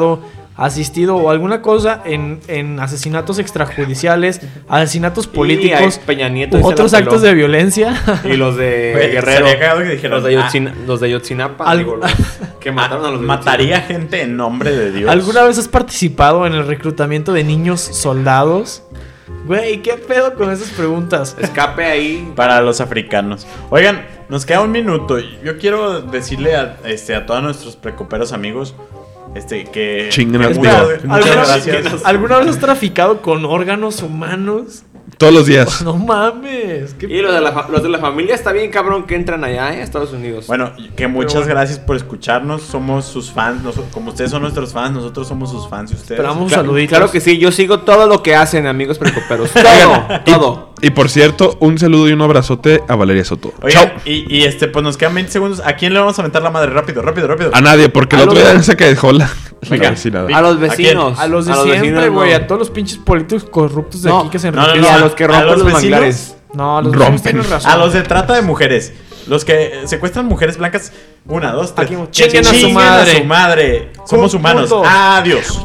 asistido o alguna cosa en, en asesinatos extrajudiciales, asesinatos políticos, Y Peña Nieto u se la otros peló. actos de violencia. Y los de Güey, Guerrero. sería cagado que dijeran, Los de, ah, Yotzin- los de Yotzinapa. Algo- digo, los que mataron a los de Mataría gente en nombre de Dios. ¿Alguna vez has participado en el reclutamiento de niños soldados? Güey, ¿qué pedo con esas preguntas? Escape ahí. Para los africanos. Oigan, nos queda un minuto. Yo quiero decirle a, este, a todos nuestros precoperos amigos este, que... Chinguen a- que digo, muchas, muchas ¿alguna, gracias. ¿Alguna vez has traficado con órganos humanos? Todos los días. No mames. ¿qué Y los de, la fa- los de la familia está bien cabrón que entran allá, ¿eh? A Estados Unidos. Bueno, que muchas bueno. gracias por escucharnos. Somos sus fans. Nos- como ustedes son nuestros fans, nosotros somos sus fans y ustedes. Esperamos un Cla- saludito. Claro que sí, yo sigo todo lo que hacen, amigos precoperos. Todo, todo. Y por cierto, un saludo y un abrazote a Valeria Soto. Oigan, Chao. y, y este, pues nos quedan veinte segundos. ¿A quién le vamos a aventar la madre? Rápido, rápido, rápido. A nadie, porque el A otro los- día se que dejó la, Venga. la vecinada. Sí. A los ¿A quién? vecinos. A los de vecinos siempre, no. güey. A todos los pinches políticos corruptos de No, aquí que se no, no, enriquecen. Y no, a los que a rompen los los, vecinos. manglares. No, a los Rompen. vecinos tienes razón. A los de trata de mujeres. Los que secuestran mujeres blancas. Una, dos, tres. Aquí, Que chinguen a su chinguen madre. a su madre. Somos humanos. Punto. Adiós.